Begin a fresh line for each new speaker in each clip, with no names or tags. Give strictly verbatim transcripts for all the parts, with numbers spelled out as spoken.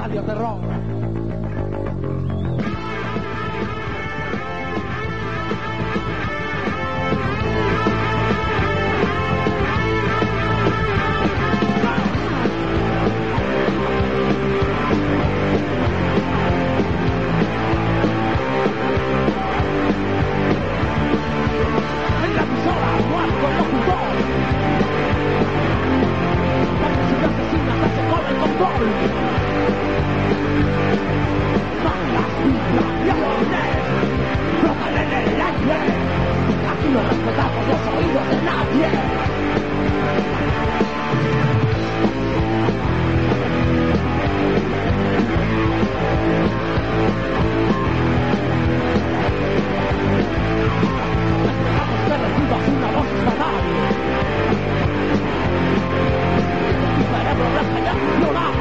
Radio Terror. En la emisora, muerto el locutor. Porque si te asesinas, se come el control. Malas vibraciones flotan en el aire. Aquí no respetamos los oídos de nadie. Esperamos que recibas una dosis fatal. Tu cerebro deja de funcionar.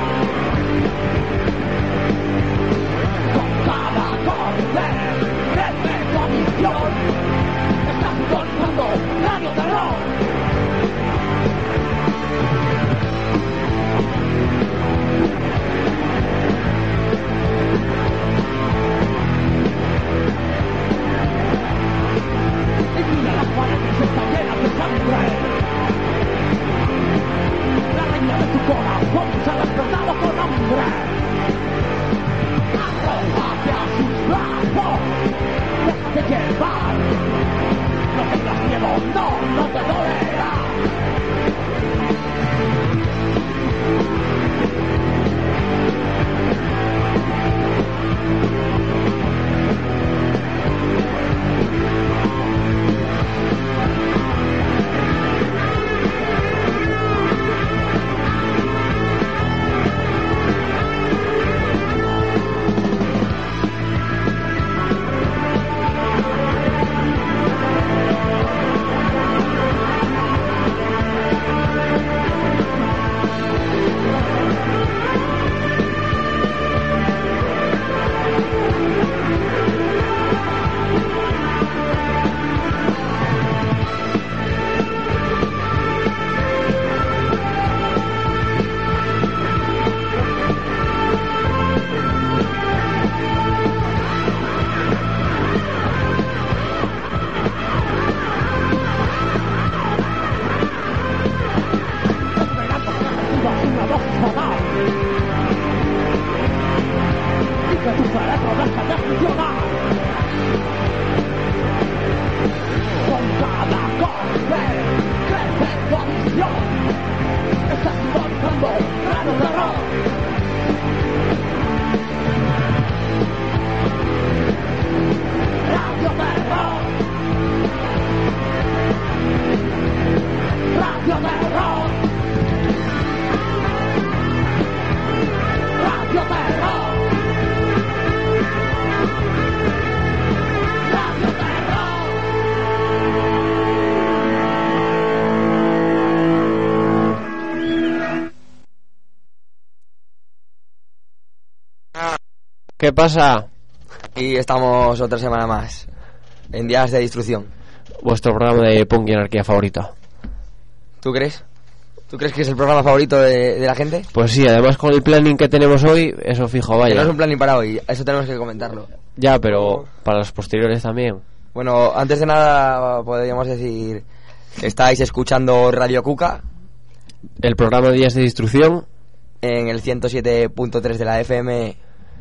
Con cada corte crece tu adicción. Estás sintonizando Radio Terror. Y mira, las paredes están llenas de sangre. La reina de tu corazón se ha despertado con hambre. Arrójate a sus brazos, déjate llevar. No tengas miedo, no, no te dolerá.
¿Qué pasa?
Y estamos otra semana más en Días de Destrucción.
Vuestro programa de punk y anarquía favorito.
¿Tú crees? ¿Tú crees que es el programa favorito de, de la gente?
Pues sí, además con el planning que tenemos hoy, eso fijo, vaya.
Que no es un planning para hoy, eso tenemos que comentarlo.
Ya, pero para los posteriores también.
Bueno, antes de nada podríamos decir que estáis escuchando Radio Cuca,
el programa de Días de Destrucción,
en el ciento siete punto tres de la F M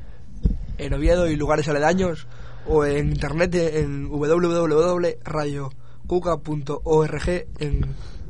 en Oviedo y lugares aledaños, o en internet en doble u doble u doble u punto radio cuca punto org en,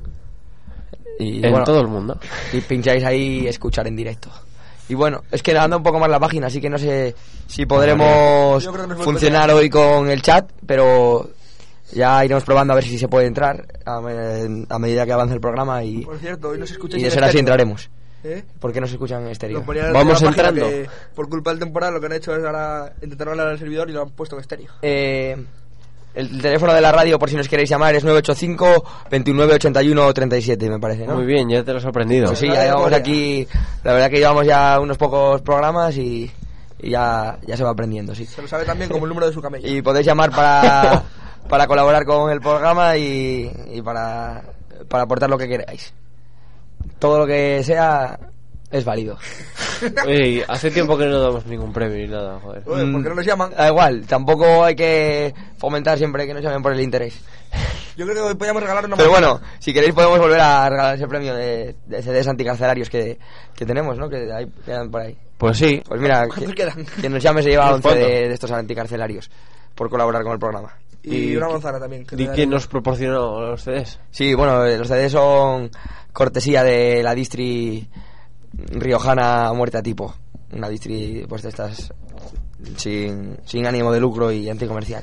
y,
en
bueno,
todo el mundo.
Y pincháis ahí escuchar en directo. Y bueno, es que anda un poco más la página, así que no sé si podremos
que nos
funcionar hoy con el chat, pero ya iremos probando a ver si se puede entrar a, me, a medida que avance el programa y,
por cierto, hoy nos escucháis
y de ser así entraremos.
¿Eh?
¿Por qué no se escuchan en estéreo?
Vamos entrando.
Por culpa del temporal lo que han hecho es ahora intentar hablar al servidor y lo han puesto en estéreo.
Eh, el teléfono de la radio, por si nos queréis llamar, es nueve ocho cinco, veintinueve ochenta y uno treinta y siete, me parece, ¿no?
Muy bien, ya te lo has sorprendido.
Pues sí, ya llevamos aquí, la verdad que llevamos ya unos pocos programas y, y ya, ya se va aprendiendo, sí.
Se lo sabe también como el número de su camello.
Y podéis llamar para, para colaborar con el programa y, y para, para aportar lo que queráis. Todo lo que sea es válido.
Uy, hace tiempo que no damos ningún premio ni nada, joder.
Joder, ¿por qué no nos llaman?
Da igual, tampoco hay que fomentar siempre que nos llamen por el interés.
Yo creo que hoy podríamos regalar una
Pero
manzana.
bueno, si queréis podemos volver a regalar ese premio de, de C Ds anticarcelarios que, que tenemos, ¿no? Que hay, quedan por ahí.
Pues sí,
Pues mira,
¿Cuántos
que-
quedan?
quien nos llame se lleva
El
once
fondo.
de, de estos anticarcelarios por colaborar con el programa.
Y,
Y-
una manzana también. que
¿y
te daré.
quién nos proporcionó los C Ds?
Sí, bueno, eh, los C Ds son cortesía de la distri riojana Muerte a Tipo. Una distri, pues de estas, sin, sin ánimo de lucro y anticomercial.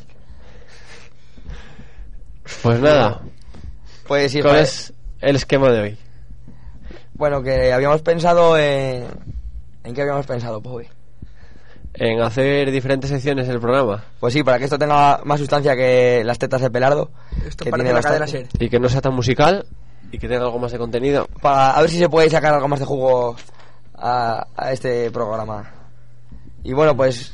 Pues nada,
Pues sí,
¿cuál
joder.
es el esquema de hoy?
Bueno, que habíamos pensado en... ¿En qué habíamos pensado, Poe?
En hacer diferentes secciones del programa
Pues sí, para que esto tenga más sustancia que las tetas de Pelardo.
Esto
que
parece
tiene
la cadena
bastante.
Ser.
y que no sea tan musical y que tenga algo más de contenido.
Para a ver si se puede sacar algo más de jugo a, a este programa. Y bueno, pues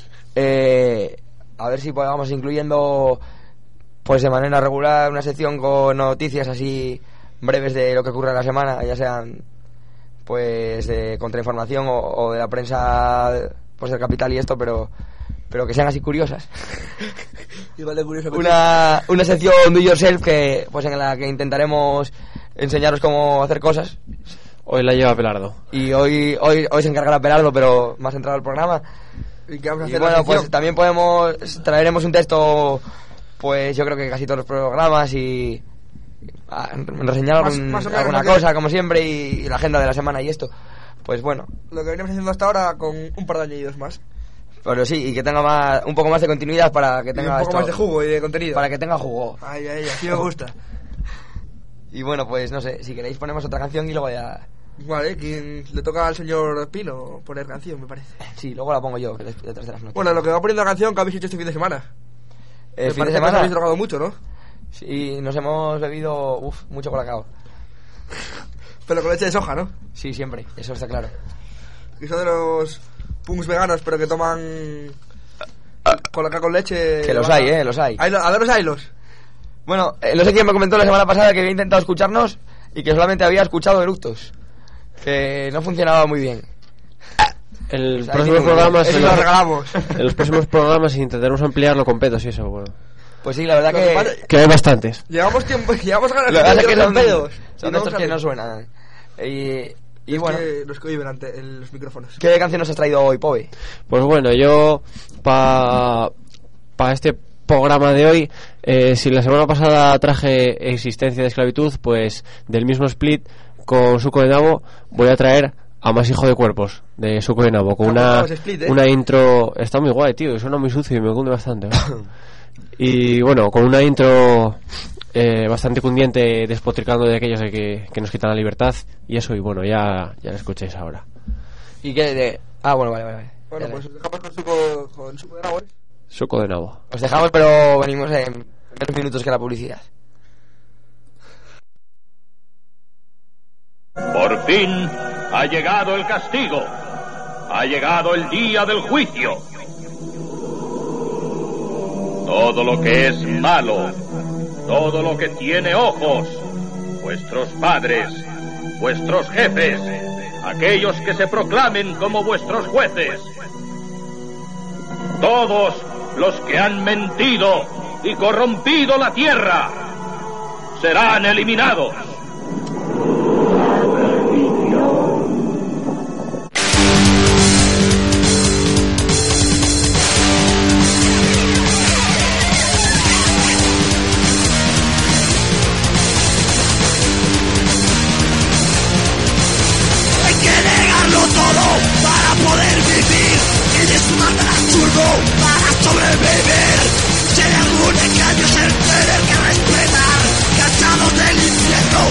eh, a ver si podamos incluyendo pues de manera regular una sección con noticias así breves de lo que ocurre en la semana, ya sean pues de contrainformación o, o de la prensa pues del Capital y esto, pero pero que sean así curiosas.
Igual de curioso que
una, una sección do yourself que pues en la que intentaremos enseñaros cómo hacer cosas.
Hoy la lleva Pelardo.
Y hoy hoy hoy se encargará Pelardo, pero más entrado al programa.
tú. ¿Y qué vamos a
Y
hacer?
bueno,
la
pues
sección?
también podemos traeremos un texto, pues yo creo que casi todos los programas y a, reseñar
Más-
algún-
más o menos
alguna
lo que-
cosa como siempre y, y la agenda de la semana y esto. Pues bueno,
Lo que venimos haciendo hasta ahora con un par de añadidos más.
pero sí, y que tenga más, un poco más de continuidad para que
Y
tenga
un poco
esto-
más de jugo y de contenido.
para que tenga jugo.
Ay, ay, así me gusta.
Y bueno, pues no sé, si queréis ponemos otra canción y luego ya...
Vale, quien le toca al señor Pino poner canción, me parece.
Sí, luego la pongo yo que des- detrás de las notas.
Bueno, lo que va poniendo la canción que habéis hecho este fin de semana.
El
Me
fin de
parece que os
semana...
habéis drogado mucho, ¿no?
Sí, nos hemos bebido, uf, mucho colacao.
Pero con leche de soja, ¿no?
Sí, siempre, eso está claro.
Que son de los punks veganos, pero que toman colacao con leche.
Que los
vaca.
hay, eh, los hay.
Hay lo- A ver los haylos.
Bueno, eh, no sé quién me comentó la semana pasada que había intentado escucharnos y que solamente había escuchado eructos. Que no funcionaba muy bien.
En los
O sea,
próximos
hay que-
programas,
Eso
en
lo
los,
regalamos.
en los próximos programas intentaremos ampliarlo con pedos y eso, bueno.
Pues sí, la verdad
Lo que
que...
pasa-
Que hay bastantes.
Llevamos tiempo, llevamos ganas
Lo que pasa es que
los
son,
pedos.
son
Y
de
no
estos que
salen.
no suenan. Y, y
Es
bueno,
que los que oyen ante en los micrófonos.
¿qué canción nos has traído hoy, Poe?
Pues bueno, yo para pa este programa de hoy, eh, si la semana pasada traje Existencia de Esclavitud, pues del mismo split con Suco de Nabo voy a traer a Más Hijo de Cuerpos de Suco de Nabo con
Me ha
una,
gustado ese split, ¿eh?
una intro. Está muy guay, tío, y suena muy sucio y me cunde bastante, ¿eh? Y bueno, con una intro eh, bastante cundiente, despotricando de aquellos de que, que nos quitan la libertad y eso, y bueno, ya, ya lo escuchéis ahora.
¿Y qué de...? Ah, bueno, vale, vale. vale.
Bueno,
Dale.
pues os dejamos con suco, con suco de nabo, ¿eh?
Suco de Nabo.
Os dejamos, pero venimos en menos minutos que la publicidad.
Por fin ha llegado el castigo. Ha llegado el día del juicio. Todo lo que es malo, todo lo que tiene ojos, vuestros padres, vuestros jefes, aquellos que se proclamen como vuestros jueces, todos los que han mentido y corrompido la tierra, serán eliminados.
Hay que negarlo todo para poder vivir y disfrutar absurdo para sobrevivir. Si hay algún engaño es el tener que respetar, cansados del infierno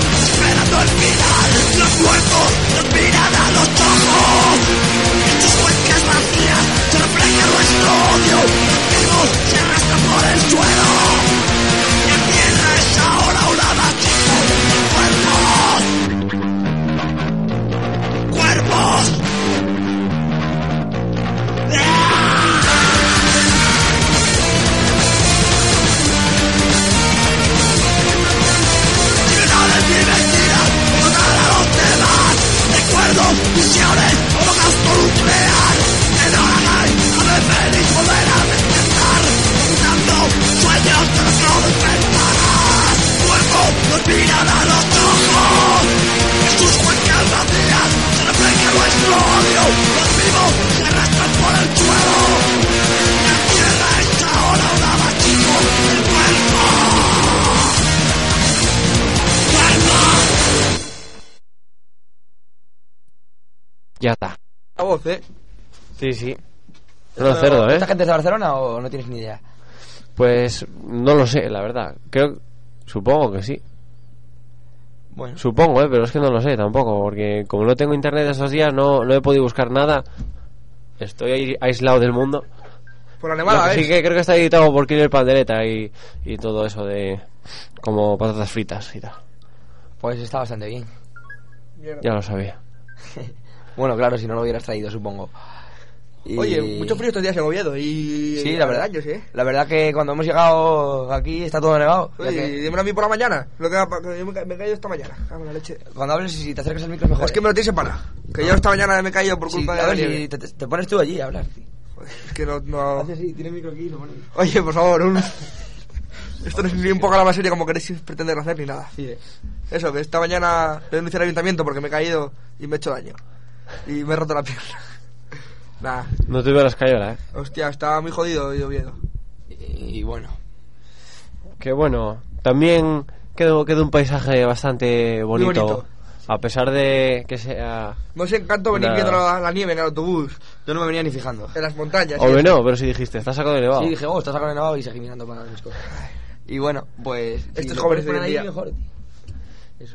Ya está.
La voz, ¿eh?
Sí, sí. No, cerdo, ¿eh?
¿Esta gente es de Barcelona o no tienes ni idea?
Pues no lo sé, la verdad. Creo, supongo que sí.
Bueno.
Supongo, ¿eh? Pero es que no lo sé tampoco, porque como no tengo internet esos días, no, no he podido buscar nada. Estoy ahí aislado del mundo.
Por la nevada,
Sí
¿eh?
que creo que está editado por Killer Pandereta y, y todo eso de como patatas fritas y tal.
Pues está bastante bien.
Ya lo sabía.
Bueno, claro, si no lo hubieras traído, supongo. Y...
Oye, mucho frío estos días en Oviedo y...
Sí, la verdad.
Años, ¿eh?
La verdad que cuando hemos llegado aquí está todo nevado. ya
Oye,
que-
dímelo a mí por la mañana. Lo que, que yo me, ca- me he caído esta mañana. Cago en la leche.
Cuando hables, si te acercas al micro, mejor.
Es que me lo tienes separado. Que yo esta mañana me he caído por
Sí,
culpa
a
de la
ver,
nieve.
si te, te- te pones tú allí a hablar. tío.
Joder, es que no... no...
Sí, tiene micro aquí, lo pones.
Oye, por favor, un... Esto no es ni un poco la serie como queréis pretender hacer ni nada.
Sí, eh.
Eso, que esta mañana he denunciado al ayuntamiento porque me he caído y me he hecho daño. Y me he roto la pierna. Nah,
No te veo la escayola, ¿eh?
hostia, estaba muy jodido y Oviedo.
Y, y bueno.
Que bueno, también quedó, quedó un paisaje bastante bonito,
bonito.
a pesar de que sea...
No sé encanto venir
Nah.
viendo la, la nieve en el autobús,
Yo no me venía ni fijando.
en las montañas. y
Hombre,
eso.
no, pero si dijiste, estás sacado de nevado.
Sí, dije, oh, estás sacando nevado y seguí mirando para mis cosas. Y bueno, pues...
Estos
lo
jóvenes
puedes poner
hoy en
ahí,
día.
mejor, tío. Eso.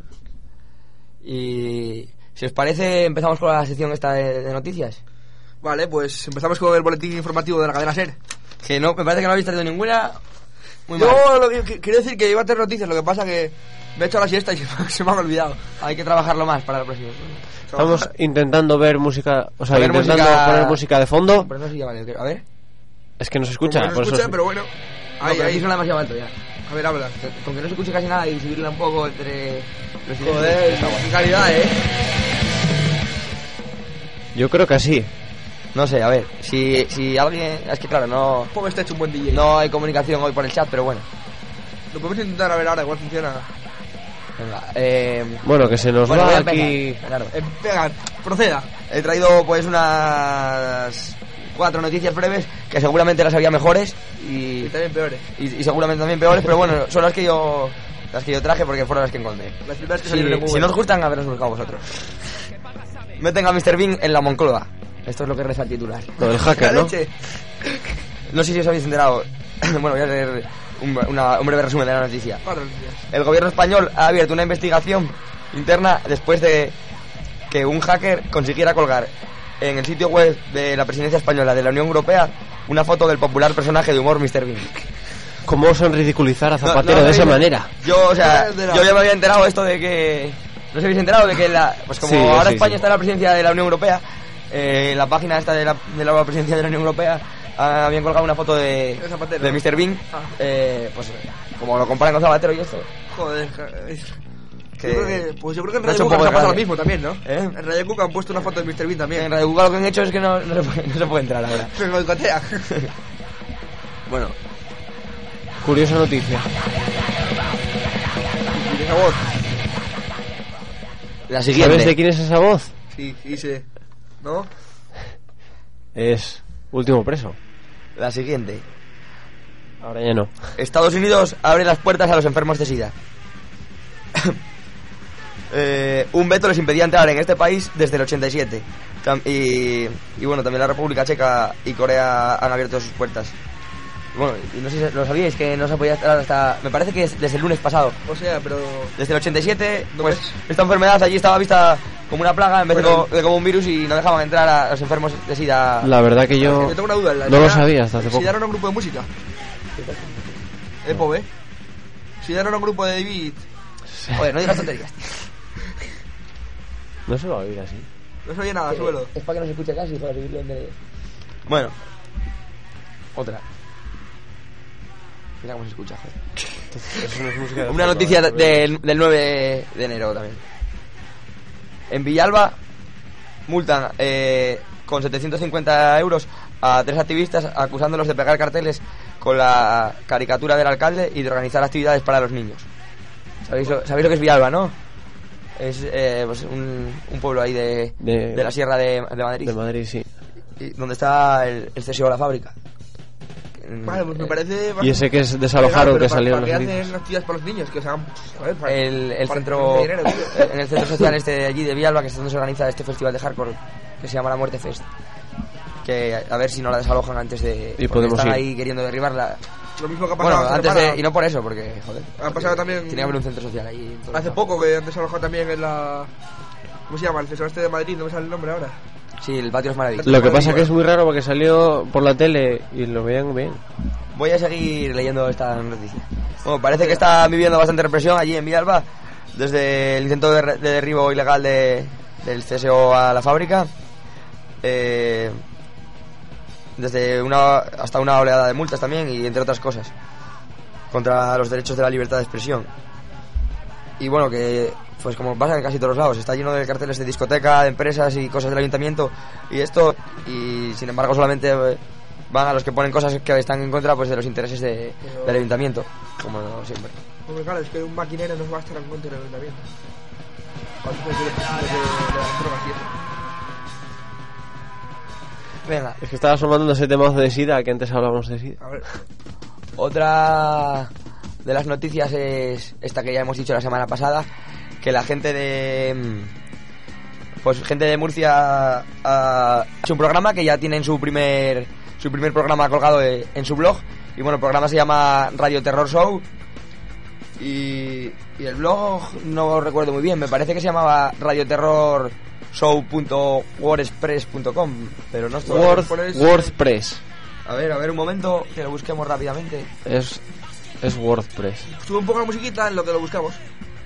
Y... Si os parece, empezamos con la sección esta de, de noticias.
Vale, pues empezamos con el boletín informativo de la cadena SER.
Que no, me parece que no habéis traído ninguna. Muy
Yo
mal.
lo que, que- quiero decir que iba a tener noticias, lo que pasa que me he hecho la siesta y se, me- se me han olvidado.
Hay que trabajarlo más para el próximo.
Estamos intentando ver música, o sea,
Poner
intentando
música-
poner música de fondo.
Pero no sé si ya vale. A ver.
Es que no se escucha,
Como no
por
se
eso
escucha,
es-
pero bueno.
No,
Ahí,
pero aquí
ahí.
suena demasiado alto ya.
A ver, habla.
Con que no se escuche casi nada y subirla un poco entre los silencios.
Joder,
Está guay.
qué calidad, eh.
Yo creo que sí.
No sé, a ver. Si, si alguien. Es que claro, no.
Pongo este hecho un buen D J.
No hay comunicación hoy por el chat, pero bueno.
Lo podemos intentar a ver ahora, igual funciona.
Venga, eh.
Bueno, que se nos
Bueno, voy
va
a
aquí...
empezar, claro.
Eh, venga, proceda.
He traído pues unas cuatro noticias breves que seguramente las había mejores y,
Y también peores.
y, y seguramente también peores, pero bueno, son las que yo las que yo traje porque fueron las que encontré.
Las primeras que
Si,
salieron en Google.
si no os gustan, haberlos buscado vosotros. Meten a mister Bean en la Moncloa. Esto es lo que reza el titular.
Lo del hacker,
La
¿no?
leche.
No sé si os habéis enterado. Bueno, voy a hacer un, una- un breve resumen de la noticia.
Cuatro noticias.
El gobierno español ha abierto una investigación interna después de que un hacker consiguiera colgar en el sitio web de la presidencia española de la Unión Europea una foto del popular personaje de humor mister Bean.
¿Cómo osan ridiculizar a
No,
Zapatero
no,
de esa
no,
manera?
Yo, o sea,
No, no, no.
yo ya me había enterado esto de que... ¿No os habéis enterado de que la... Pues como
Sí,
ahora
sí,
España
sí.
está en la presidencia de la Unión Europea, eh, la página esta de la, de la presidencia de la Unión Europea ah, habían colgado una foto de,
De Zapatero.
de mister Bean,
Ah.
eh, pues como lo comparan con Zapatero y esto.
Joder, ja- es-
Que-
Yo creo que, pues yo creo que en
Me ha
Radio
hecho un
Cuca
poco
se ha
de
pasado lo
gracia.
mismo también, ¿no?
¿Eh?
En Radio Cuca han puesto una foto de mister Bean
En
también.
Radio Google lo que han hecho es que no, no, se, puede, no se puede entrar ahora.
Me boicotea.
Bueno,
Curiosa noticia.
Y esa voz.
la siguiente.
¿Sabes de quién es esa voz?
Sí, sí, sí. ¿No?
Es Último Preso.
La siguiente.
Ahora ya no.
Estados Unidos abre las puertas a los enfermos de SIDA. Eh, un veto les impedía entrar en este país desde el ochenta y siete. Tam- Y, y bueno, también la República Checa y Corea han abierto sus puertas. Bueno, y no sé si lo sabíais que no se podía entrar hasta... Me parece que es desde el lunes pasado.
O sea, pero...
Desde el ochenta y siete,
No
pues
ves.
esta enfermedad allí estaba vista como una plaga en vez de,
Bueno.
como, de como un virus y no dejaban entrar a los enfermos de SIDA.
La verdad que yo...
Yo tengo una duda. ¿la
no lo
SIDA-
sabía hasta hace poco.
¿SIDA era un grupo de música? ¿Eh, Pove? ¿SIDA era un grupo de David?
Joder, no digas tonterías.
No se va a oír así.
No se oye nada, suelo.
Es para que no se escuche casi, para subirlo en vez de... Bueno. Otra. Mira cómo se escucha, joder.
Eso no es música de
Una
fondo,
noticia
¿eh?
del, del nueve de enero también. En Villalba multan eh, con setecientos cincuenta euros a tres activistas acusándolos de pegar carteles con la caricatura del alcalde y de organizar actividades para los niños. ¿Sabéis lo, ¿sabéis lo que es Villalba, no? Es eh, pues un, un pueblo ahí de,
De-
de la sierra de, de Madrid,
De Madrid, sí.
y donde está el, el C S O de la fábrica. En-
Vale, pues me
eh,
parece...
Y ese que es
Legal,
desalojaron,
pero
que
para-
salieron
¿para
los
qué
gritos.
hacen actividades para los niños? Que sean... Joder, para-
el, el
para-
centro
para dinero, tío.
en el centro social este de allí de Villalba, que es donde se organiza este festival de hardcore que se llama La Muerte Fest. Que a ver si no la desalojan antes de...
Y
porque
podemos
están
ir.
ahí queriendo derribarla.
Lo mismo que ha pasado
Bueno,
hace
antes
semana.
de... Y no por eso, porque, joder.
Ha pasado también...
Tiene que haber un centro social ahí. en todo
Hace
el
poco que han desalojado también en la... ¿Cómo se llama? El festival este de Madrid, no me sale el nombre ahora.
Sí, el patio es maravilloso.
Lo que pasa que es muy raro porque salió por la tele y lo veían bien.
Voy a seguir leyendo esta noticia. Bueno, parece que está viviendo bastante represión allí en Villalba, desde el intento de, re- de derribo ilegal de, del C S O a la fábrica, eh, desde una hasta una oleada de multas también, y entre otras cosas, contra los derechos de la libertad de expresión. Y bueno, que pues como pasa en casi todos los lados, está lleno de carteles de discoteca, de empresas y cosas del ayuntamiento y esto, y sin embargo solamente eh, van a los que ponen cosas que están en contra pues de los intereses de,
Pero-
del ayuntamiento, como siempre.
Hombre, claro, es que un maquinero no va a estar en contra del ayuntamiento. ¿Cuántos de, de, de, de las drogas y eso?
Venga,
Es que estaba sonando ese tema de SIDA, que antes hablábamos de SIDA.
A ver,
otra de las noticias es esta que ya hemos dicho la semana pasada, que la gente de mm, pues gente de Murcia ha hecho un programa que ya tienen su primer su primer programa colgado eh, en su blog, y bueno, el programa se llama Radio Terror Show, y, y el blog no recuerdo muy bien, me parece que se llamaba radio terror show punto wordpress punto com, pero no estoy...
Word,
pones-
WordPress.
A ver, a ver un momento, que lo busquemos rápidamente.
Es, es WordPress.
sube un poco la musiquita en lo que lo buscamos.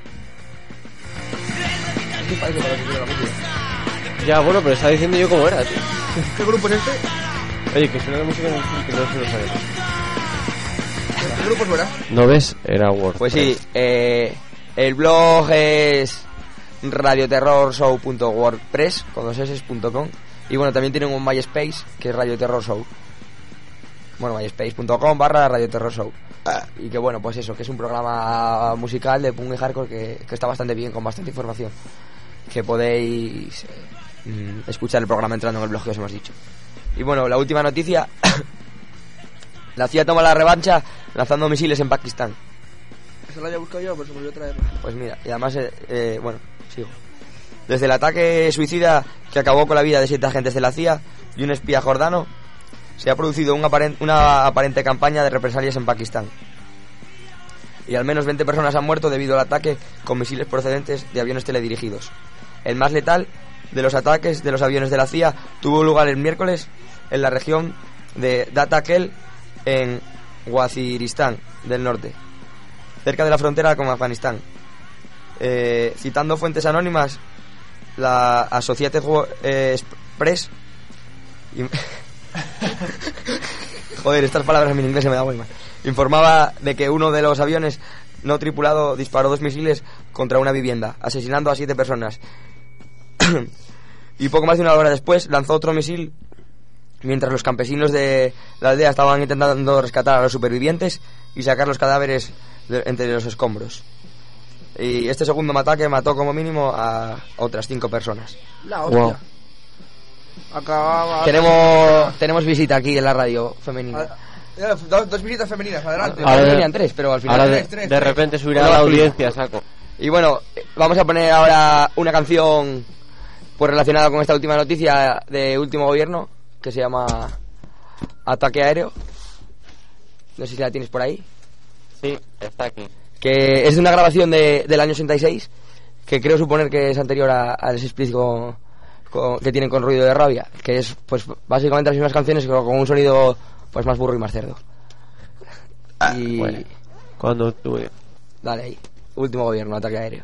¿Qué parece para que quiera la música?
Ya, bueno, pero estaba diciendo yo cómo era, tío.
¿Qué grupo es este?
Oye, que suena la música en el que no se lo sabe.
¿Qué grupo suena?
¿No ves? Era WordPress.
Pues sí, eh, el blog es radio terror show punto wordpress con dos s punto com, y bueno, también tienen un MySpace que es Radio Terror Show. Bueno, myspace punto com barra Radio Terror Show. Y que bueno, pues eso, que es un programa musical de punk y hardcore que, que está bastante bien, con bastante información, que podéis eh, mm, escuchar el programa entrando en el blog que os hemos dicho. Y bueno, la última noticia. La C I A toma la revancha lanzando misiles en Pakistán.
Esa la había buscado yo, pero se me olvidó traerla.
Pues mira, y además, eh, eh, bueno, sigo. Desde el ataque suicida que acabó con la vida de siete agentes de la C I A y un espía jordano, se ha producido un aparen- una aparente campaña de represalias en Pakistán. Y al menos veinte personas han muerto debido al ataque con misiles procedentes de aviones teledirigidos. El más letal de los ataques de los aviones de la C I A tuvo lugar el miércoles en la región de Datakel, en Waziristán del norte, cerca de la frontera con Afganistán. Eh, citando fuentes anónimas, la Associated eh, Press y- joder, estas palabras en inglés se me da muy mal. Informaba de que uno de los aviones no tripulado disparó dos misiles contra una vivienda, asesinando a siete personas. Y poco más de una hora después lanzó otro misil mientras los campesinos de la aldea estaban intentando rescatar a los supervivientes y sacar los cadáveres de, entre los escombros. Y este segundo ataque mató como mínimo a otras cinco personas.
La hostia.
Wow.
Acababa...
Tenemos tenemos visita aquí en la radio femenina.
Ah, eh, Dos, dos visitas femeninas, adelante.
Ahora de-
tenían tres, pero al final...
Ahora de,
tres, tres,
de
tres.
repente subirá
No
la
lo explico.
audiencia, saco.
Y bueno, eh, vamos a poner ahora una canción pues relacionada con esta última noticia de último gobierno, que se llama Ataque Aéreo. No sé si la tienes por ahí.
Sí, está aquí.
Que es de una grabación de, del año ochenta y seis, que creo suponer que es anterior a- al split con, con- que tienen con Ruido de Rabia, que es pues básicamente las mismas canciones pero con un sonido pues más burro y más cerdo. Y
Bueno, cuando tuve...
dale ahí, último gobierno, Ataque Aéreo.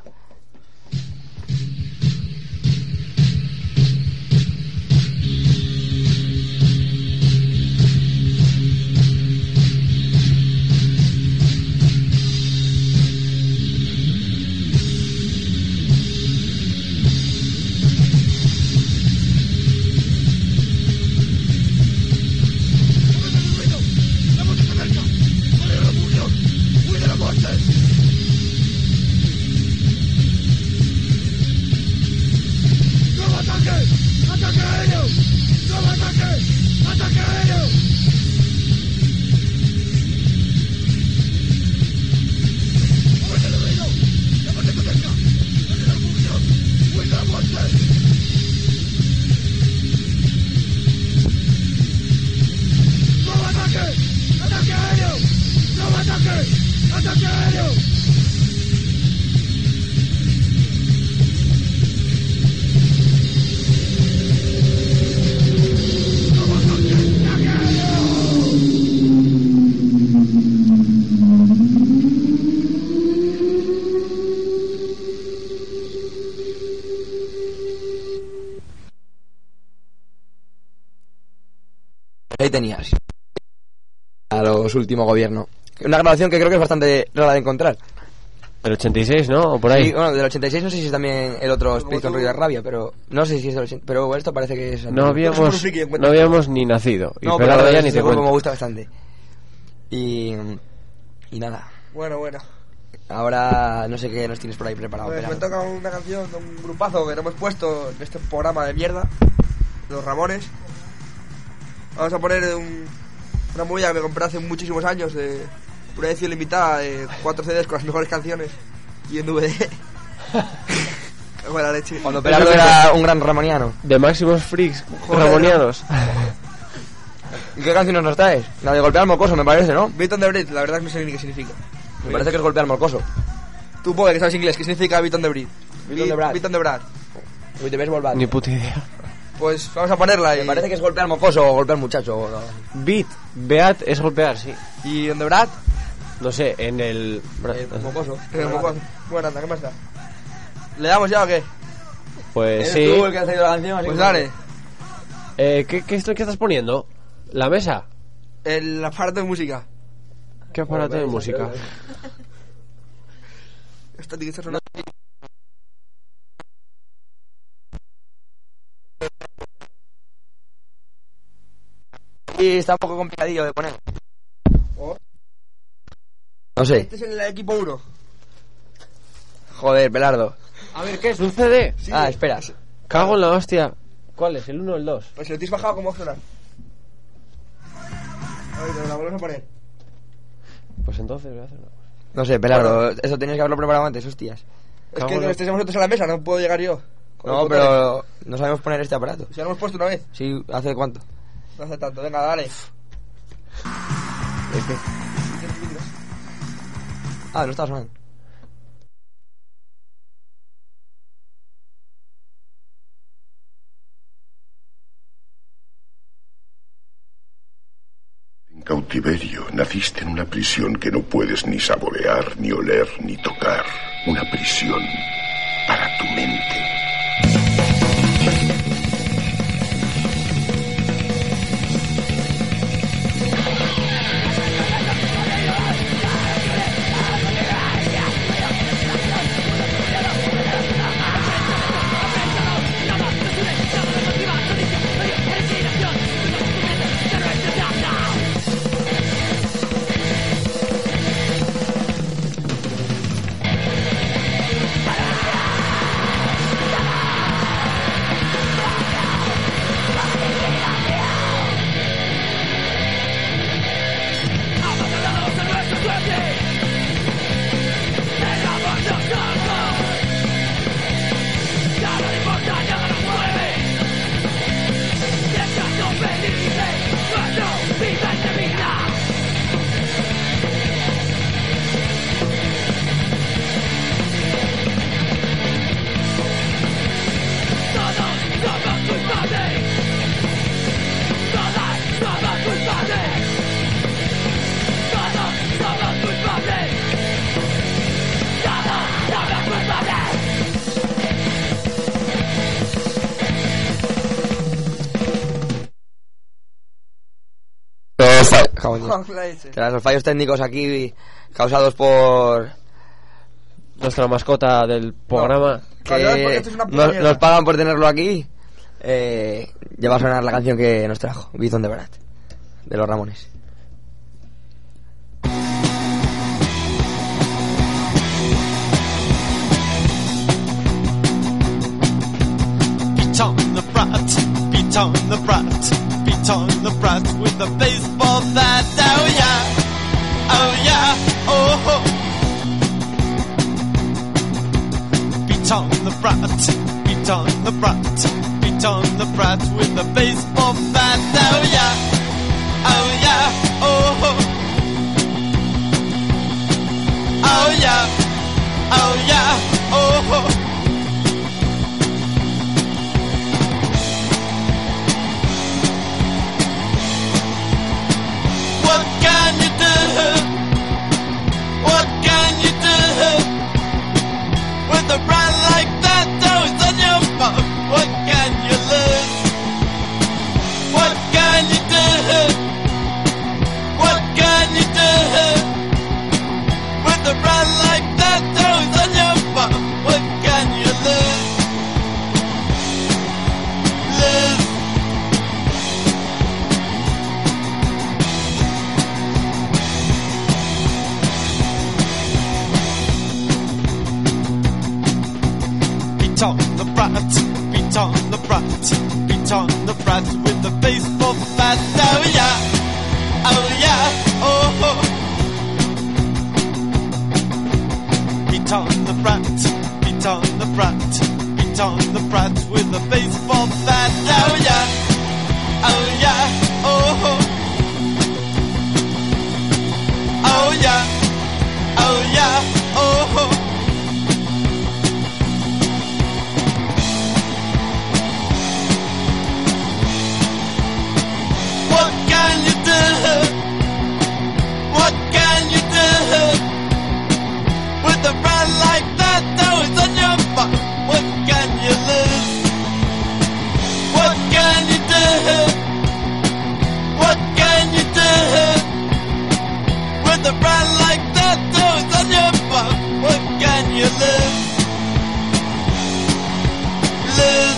Ahí tenías. A los últimos gobiernos. Una grabación que creo que es bastante rara de encontrar.
El ochenta y seis, ¿no? O por ahí.
Sí, bueno, del ochenta y seis no sé si es también el otro Split con Ruido de Rabia, pero no sé si es del ochenta, pero esto parece que es...
No habíamos, no habíamos ni nacido. Y
no,
Pelardo
pero
ya ni te cuento.
Me gusta bastante. Y... Y nada.
Bueno, bueno.
Ahora no sé qué nos tienes por ahí preparado.
Pues me
Pelardo.
toca una canción de un grupazo que no hemos puesto en este programa de mierda. Los Ramones. Vamos a poner un, una movida que me compré hace muchísimos años de una edición limitada de cuatro C Ds con las mejores canciones y en D V D. Buena leche.
Cuando Pelardo era un gran ramoniano.
De máximos freaks
Joder,
ramonianos.
¿Y qué canciones nos traes? La de golpear al mocoso, me parece, ¿no?
Beat on the Breed, la verdad es que no sé ni qué significa.
Me parece que es golpear al mocoso.
Tú, pobre, que sabes inglés, ¿qué significa Beat on the Breed?
Beat on the Brad.
Beat on the Brad.
Uy, te ves volver.
Ni puta idea.
Pues vamos a ponerla y...
Me parece que es golpear al mocoso o golpear al muchacho. O...
Beat, beat es golpear, sí.
¿Y on the Brad?
No sé, en el...
El mocoso.
Eh, pues, bueno, anda, ¿qué más da? ¿Le damos ya o qué?
Pues
Eres
sí.
tú el que ha traído la canción, así
Pues
que-
dale.
Eh, ¿qué, qué, esto, ¿Qué estás poniendo? ¿La mesa?
El aparato de música.
¿Qué aparato de música?
Esto tiene que ser una...
Y está un poco complicadillo de poner.
Oh.
No sé.
Este es el equipo uno.
Joder, Pelardo.
A ver, ¿qué es? ¿Un C D?
Sí.
Ah, espera.
Cago en la hostia. ¿Cuál es? ¿El uno o el dos?
Pues si lo tienes bajado, ¿cómo va a sonar? A ver, pero la volvemos a poner.
Pues entonces voy a hacer una cosa.
No sé, Pelardo. Eso tenías que haberlo preparado antes, hostias.
Es
Cago
que
en la-
estéis vosotros en la mesa, no puedo llegar yo. Con
No,
los botones.
pero no sabemos poner este aparato.
Si ya lo hemos puesto una vez.
Sí, ¿hace cuánto?
No hace tanto, venga, dale.
Ah, no estaba sonando.
En cautiverio naciste en una prisión que no puedes ni saborear, ni oler, ni tocar. Una prisión para tu mente.
Los, fa- Joder.
Juan Claese.
Tras los fallos técnicos aquí causados por
Nuestra mascota del programa.
Vale, porque
que
esto es una puta
nos,
mierda.
nos pagan por tenerlo aquí, eh, ya va a sonar la canción que nos trajo, Beat on the Brad, de los Ramones.
Beat on the brat, beat on the brat, beat on the brat with a baseball bat. Oh yeah, oh yeah, oh ho. Beat on the brat, beat on the brat, beat on the brat with a baseball bat. Oh yeah, oh yeah, oh ho. Oh yeah, oh yeah, oh ho. What can you do? What can you do? With a brand like that, oh, it's on your mouth. What can you lose? What can you do? on the brat, beat on the brat, beat on the brat with a baseball bat. Oh yeah, oh yeah, oh oh. Beat on the brat, beat on the brat, beat on the brat with a baseball bat. Oh yeah, oh yeah, oh oh. Oh yeah, oh yeah, oh oh. What can you do? What can you do? With a brand like that, though it's on your butt, what can you lose? What can you do? What can you do? With a brand like that, though it's on your butt, what can you lose? Lose.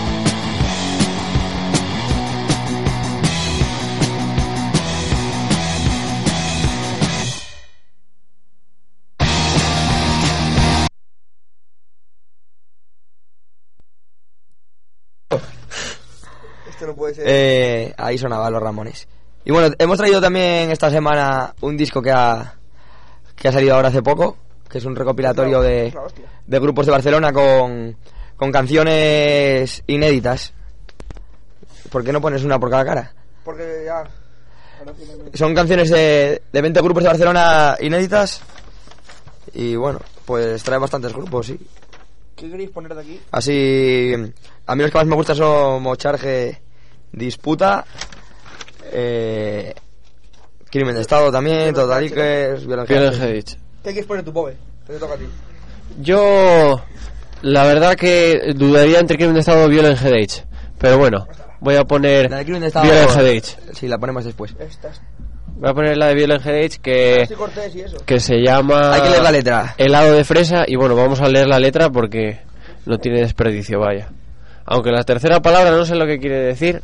Esto no puede ser.
Eh, ahí sonaban los Ramones. Y bueno, hemos traído también esta semana un disco que ha que ha salido ahora hace poco, que es un recopilatorio de, de grupos de Barcelona con, con canciones inéditas. ¿Por qué no pones una por cada cara?
Porque ya.
Son canciones de, de veinte grupos de Barcelona inéditas. Y bueno, pues trae bastantes grupos, sí.
¿Qué queréis poner de aquí?
Así, a mí los que más me gustan son Mocharge, Disputa, eh, Crimen de Estado también, Totaliques,
Violent
Violencia.
Headache.
¿Qué quieres poner tu pobre? Te toca a ti.
Yo, la verdad que dudaría entre Crimen de Estado o Violent Headache. Pero bueno, voy a poner
La de Crimen de Estado,
Violent Headache.
sí, la ponemos después.
Estas.
Voy a poner la de Violent Headache que,
Así Cortés y eso.
que se llama
Hay que leer la letra.
Helado de fresa. Y bueno, vamos a leer la letra porque no tiene desperdicio, vaya. Aunque la tercera palabra no sé lo que quiere decir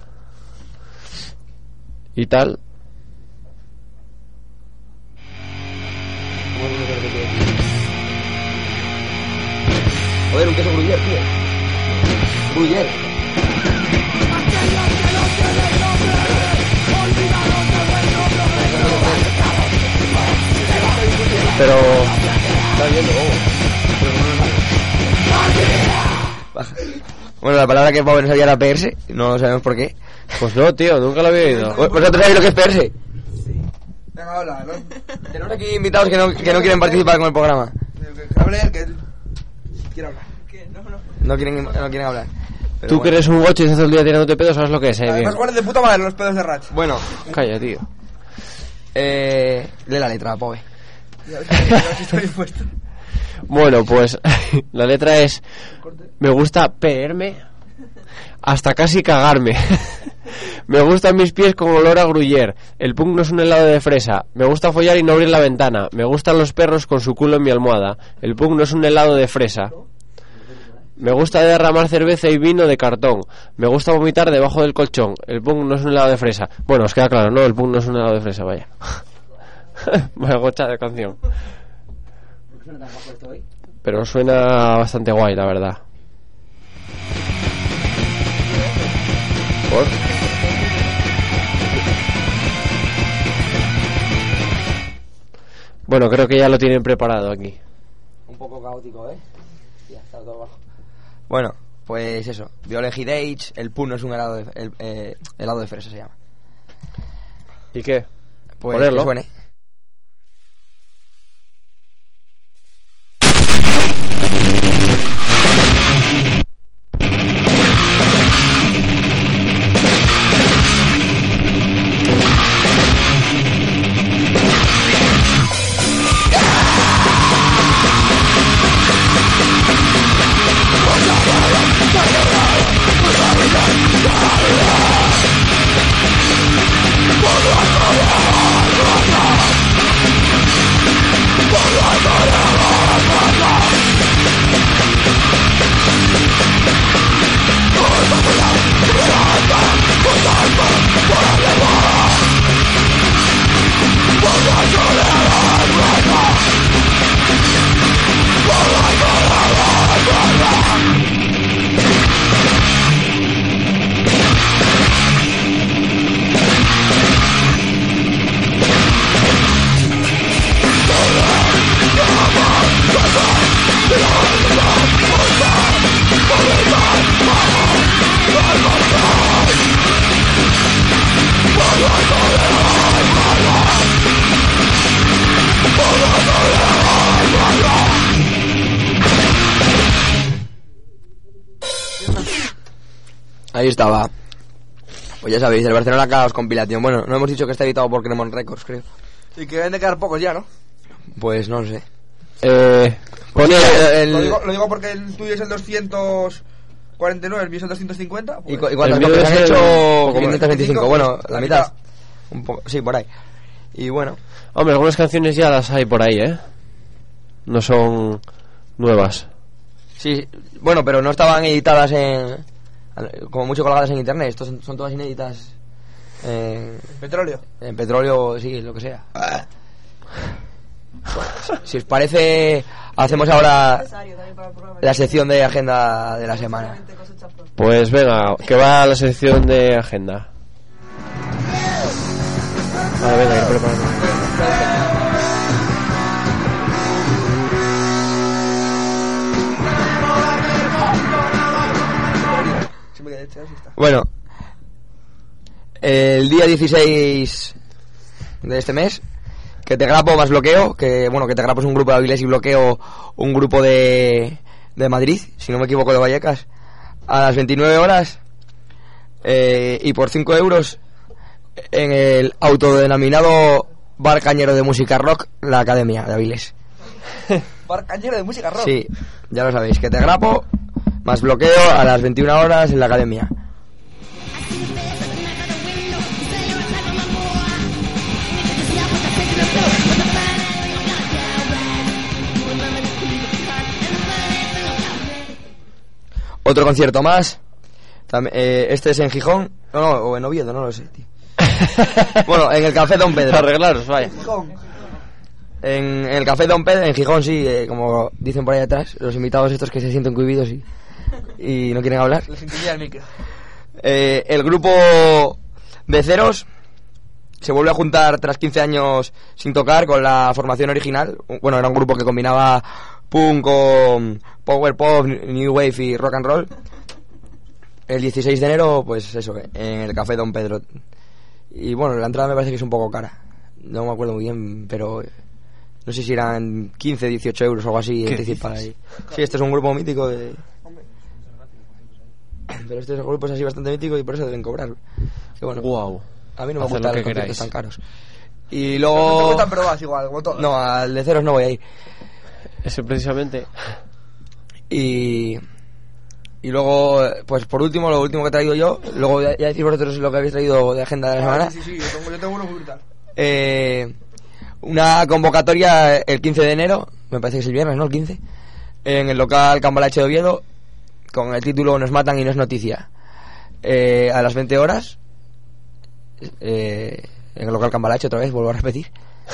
y tal.
Joder, un queso gruyère, tío. Gruyère.
Pero
¿Estás viendo? Oh. Baja. Bueno, la palabra que Pau no sabía era peerse, no sabemos por qué.
pues no, tío, nunca lo había oído.
¿Vosotros sabéis lo que es peerse?
Venga, habla, ¿no?
Tenemos aquí invitados que no, que no quieren participar con el programa.
Que hable él, que él quiere hablar. ¿Qué? No, no.
No quieren, no quieren hablar. Pero
Tú
bueno.
que eres un gocho y estás todo el día tirándote pedos, sabes lo que es, eh, bien.
Además, guarden de puta madre los pedos de Ratch.
Bueno,
Calla, tío.
eh, lee la letra, Pove.
Y a ver si- a ver si estoy dispuesto.
Bueno, pues la letra es: me gusta peerme hasta casi cagarme. Me gustan mis pies con olor a gruyère. El punk no es un helado de fresa. Me gusta follar y no abrir la ventana. Me gustan los perros con su culo en mi almohada. El punk no es un helado de fresa. Me gusta derramar cerveza y vino de cartón. Me gusta vomitar debajo del colchón. El punk no es un helado de fresa. Bueno, os queda claro, ¿no? El punk no es un helado de fresa, vaya. Vaya gocha de canción. Pero suena bastante guay, la verdad. ¿Por? Bueno, creo que ya lo tienen preparado aquí.
Un poco caótico, ¿eh? Ya está todo bajo. Bueno, pues eso. Violent Headache, el puno es un helado de, el, eh, helado de fresa se llama.
¿Y qué?
Pues
Ponerlo.
que suene.
Por la
Ahí estaba. Pues ya sabéis, el Barcelona Caos Compilation. Bueno, no hemos dicho que está editado por Cremon Records, creo.
Y que deben de quedar pocos ya, ¿no?
Pues no lo sé.
Eh, pone
Sí, el-
Lo digo, lo digo porque el tuyo es el doscientos cuarenta y nueve, el mío es el doscientos cincuenta.
¿Y,
Pues,
cu- y cuántas
el mío
copias han
es el-
hecho?
poco más.
quinientos veinticinco. Bueno, la
La
mitad.
mitad.
Un poco, sí, por ahí. Y bueno,
Hombre, algunas canciones ya las hay por ahí, ¿eh? No son nuevas.
sí, bueno, pero no estaban editadas en... como mucho colgadas en internet. Estos son, son todas inéditas en,
petróleo.
en petróleo, sí, lo que sea. Si os parece, hacemos ahora la sección de agenda de la semana.
Pues venga, que va a la sección de agenda. Vale, venga, ir preparando.
Sí, me quedé, sí, así está.
Bueno, el día dieciséis de este mes, que te grapo más bloqueo, que bueno, que te grapo es un grupo de Avilés y bloqueo un grupo de, de Madrid, si no me equivoco, de Vallecas, a las veintinueve horas, eh, y por cinco euros en el autodenominado bar cañero de música rock, la Academia de Avilés.
Bar cañero de música rock.
Sí, ya lo sabéis, que te grapo más bloqueo a las veintiuna horas en la Academia. Otro concierto más. Tam- eh, este es en Gijón. No, no, o en Oviedo, no lo sé, tío. Bueno, en el Café Don Pedro.
Arreglaros, vaya.
Gijón.
En, en el Café Don Pedro, en Gijón, sí, eh, como dicen por ahí atrás, los invitados estos que se sienten cohibidos y, y no quieren hablar.
Les intimida el micro.
Eh, el grupo Beceros se vuelve a juntar tras quince años sin tocar con la formación original. Bueno, era un grupo que combinaba punk con power pop, new wave y rock and roll. El dieciséis de enero, pues eso, en el Café Don Pedro. Y bueno, la entrada me parece que es un poco cara. No me acuerdo muy bien, pero no sé si eran quince, dieciocho euros o algo así anticipada ahí. Sí, este es un grupo mítico de... Pero este grupo es así bastante mítico y por eso deben cobrar. Que bueno,
Wow.
a mí no me
Haced
gustan
lo
los
que
conciertos
queráis.
tan caros. Y
No te
luego...
gustan, pero vas igual, como todos.
No, al de ceros no voy a ir.
Ese precisamente.
Y... Y luego, pues por último, lo último que he traído yo, luego ya, ya decís vosotros lo que habéis traído de agenda de la semana.
Ah, sí, sí, sí, yo tengo, yo tengo uno muy brutal.
Eh, una convocatoria el quince de enero, me parece que es el viernes, ¿no? El quince, en el local Cambalache de Oviedo, con el título Nos matan y no es noticia. Eh, a las veinte horas, eh, en el local Cambalache, otra vez, vuelvo a repetir.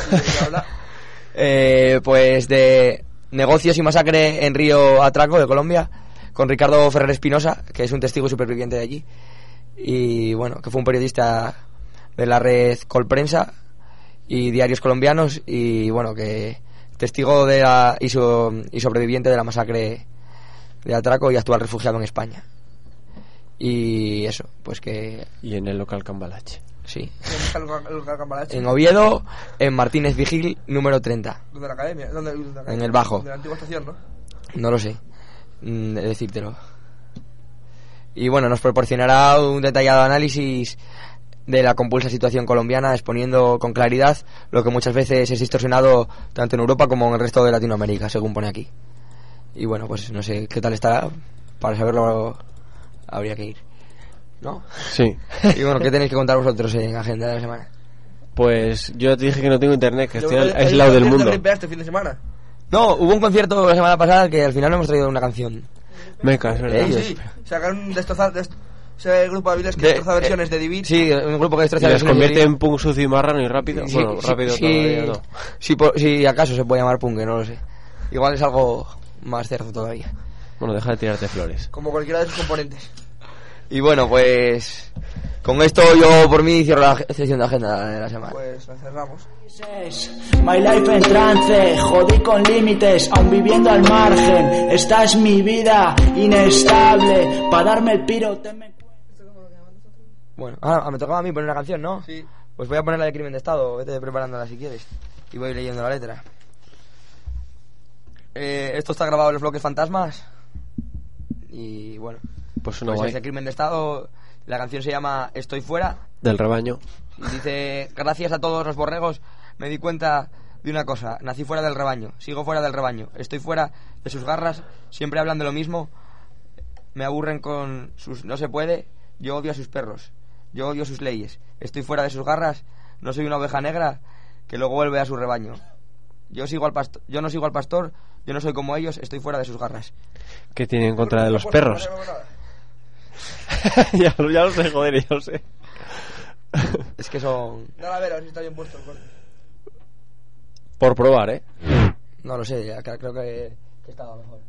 eh, pues de negocios y masacre en Río Atraco, de Colombia, con Ricardo Ferrer Espinosa, que es un testigo superviviente de allí. Y bueno, que fue un periodista de la red Colprensa y diarios colombianos, y bueno, que testigo de la, y, su, y sobreviviente de la masacre de Atraco y actual refugiado en España. Y eso, pues que
Y en el local Cambalache.
sí.
¿Dónde está el lugar- el lugar Cambalache?
En Oviedo, en Martínez Vigil, número treinta.
¿Dónde la academia? ¿Dónde, dónde la academia?
En el Bajo.
De la antigua estación, ¿no?
No lo sé, mm, de decírtelo. Y bueno, nos proporcionará un detallado análisis de la compulsa situación colombiana, exponiendo con claridad lo que muchas veces es distorsionado tanto en Europa como en el resto de Latinoamérica, según pone aquí. Y bueno, pues no sé qué tal estará. Para saberlo habría que ir, ¿no?
Sí.
Y bueno, ¿qué tenéis que contar vosotros en agenda de la semana?
Pues yo te dije que no tengo internet, que
Yo-
estoy
el-
aislado
el
del
concierto
mundo.
de Gripe A este fin de semana.
No, hubo un concierto la semana pasada que al final no hemos traído una canción.
Meca, es verdad.
Ellos.
Sí, sacaron destrozar... Dest ese grupo de Avilés que
De-
destroza versiones
eh,
de Divid.
Sí, un grupo que
Y
destroza
las
versiones de
convierte
Divid.
en punk sucio y marrano y rápido.
Sí,
bueno,
sí,
rápido
sí,
todavía no.
sí, por- si acaso se puede llamar punk, no lo sé. Igual es algo más cerdo todavía.
Bueno, deja de tirarte flores.
Como cualquiera de sus componentes.
Y bueno, pues con esto yo por mí cierro la sección de agenda de la semana.
Pues la cerramos.
My life en trance, jodí con límites, aún viviendo al margen. Esta es mi vida inestable, pa' darme el piro teme...
Bueno, ah, me tocaba a mí poner una canción, ¿no?
Sí.
Pues voy a poner la de Crimen de Estado, vete preparándola si quieres. Y voy leyendo la letra. Eh, esto está grabado en los bloques fantasmas. Y bueno,
Pues una
pues
guay.
es de Crimen de Estado La canción se llama Estoy fuera.
Del rebaño.
Y dice: gracias a todos los borregos me di cuenta de una cosa. Nací fuera del rebaño, sigo fuera del rebaño. Estoy fuera de sus garras, siempre hablan de lo mismo. Me aburren con sus no se puede. Yo odio a sus perros, yo odio sus leyes. Estoy fuera de sus garras, no soy una oveja negra que luego vuelve a su rebaño. Yo sigo al pastor, yo no sigo al pastor, yo no soy como ellos, estoy fuera de sus garras.
¿Qué tiene en contra de los perros? ya, ya lo sé, joder, ya lo sé.
Es que son...
Dale a ver, a ver si está bien puesto el corte.
Por probar, ¿eh?
No lo sé, ya creo que, que estaba mejor.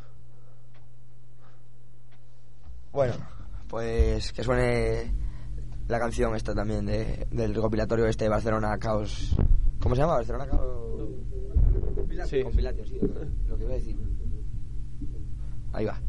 Bueno, pues que suene la canción esta también de, del recopilatorio este de Barcelona Caos. ¿Cómo se llama? Barcelona Caos.
Sí.
Compilatio, sí, lo, lo que iba a decir. Ahí va.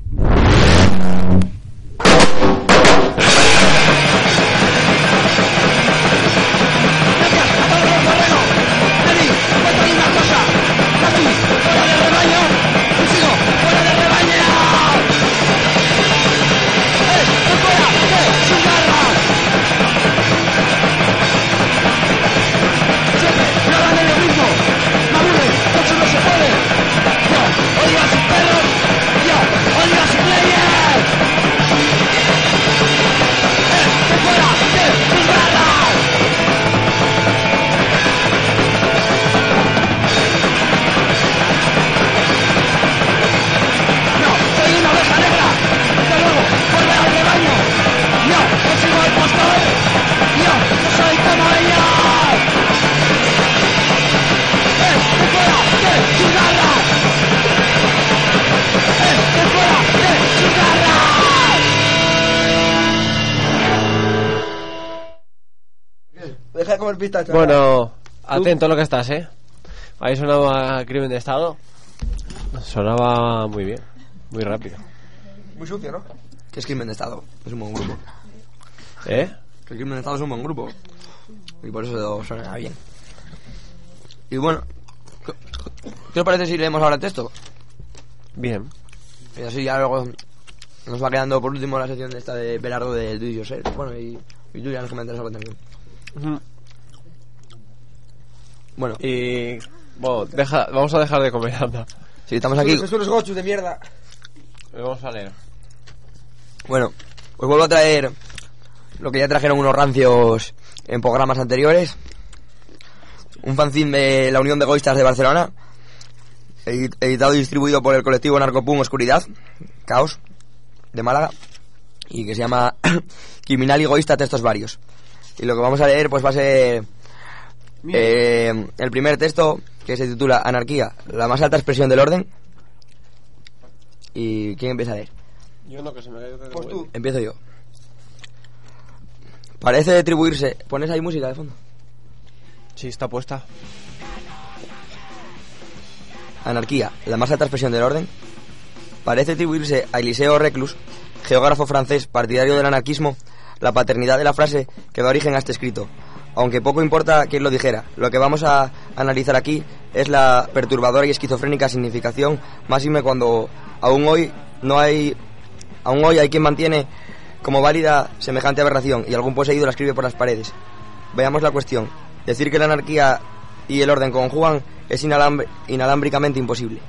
Deja de comer pistas, chaval.
Bueno, atento a lo que estás, ¿eh? Ahí sonaba Crimen de Estado. Sonaba muy bien, muy rápido.
Muy sucio, ¿no?
Que es Crimen de Estado, es un buen grupo.
¿Eh?
Que Crimen de Estado es un buen grupo. Y por eso suena bien. Y bueno, ¿qué, ¿qué os parece si leemos ahora el texto?
Bien.
Y así ya luego nos va quedando por último la sección de esta de Belardo del Do It Yourself. Bueno, y, y tú ya nos comentas algo también.
Uh-huh.
Bueno,
y bueno, deja, vamos a dejar de comer, anda.
si estamos aquí.
Son unos gochos de mierda.
Vamos a leer.
Bueno, pues vuelvo a traer lo que ya trajeron unos rancios en programas anteriores. Un fanzine de la Unión de Egoístas de Barcelona, editado y distribuido por el colectivo Narcopunk Oscuridad, Caos, de Málaga, y que se llama Criminal y Egoísta Textos Varios. Y lo que vamos a leer pues va a ser eh, el primer texto, que se titula Anarquía, la más alta expresión del orden. ¿Y quién empieza a leer?
Yo no, que se me cayó.
Pues tú.
Empiezo yo. Parece atribuirse... ¿Pones ahí música de fondo?
Sí, está puesta.
Anarquía, la más alta expresión del orden. Parece atribuirse a Eliseo Reclus, geógrafo francés partidario del anarquismo, la paternidad de la frase que da origen a este escrito. Aunque poco importa quién lo dijera, lo que vamos a analizar aquí es la perturbadora y esquizofrénica significación, máxime cuando aún hoy no hay, aún hoy hay quien mantiene como válida semejante aberración y algún poseído la escribe por las paredes. Veamos la cuestión. Decir que la anarquía y el orden conjugan es inalamb- inalámbricamente imposible.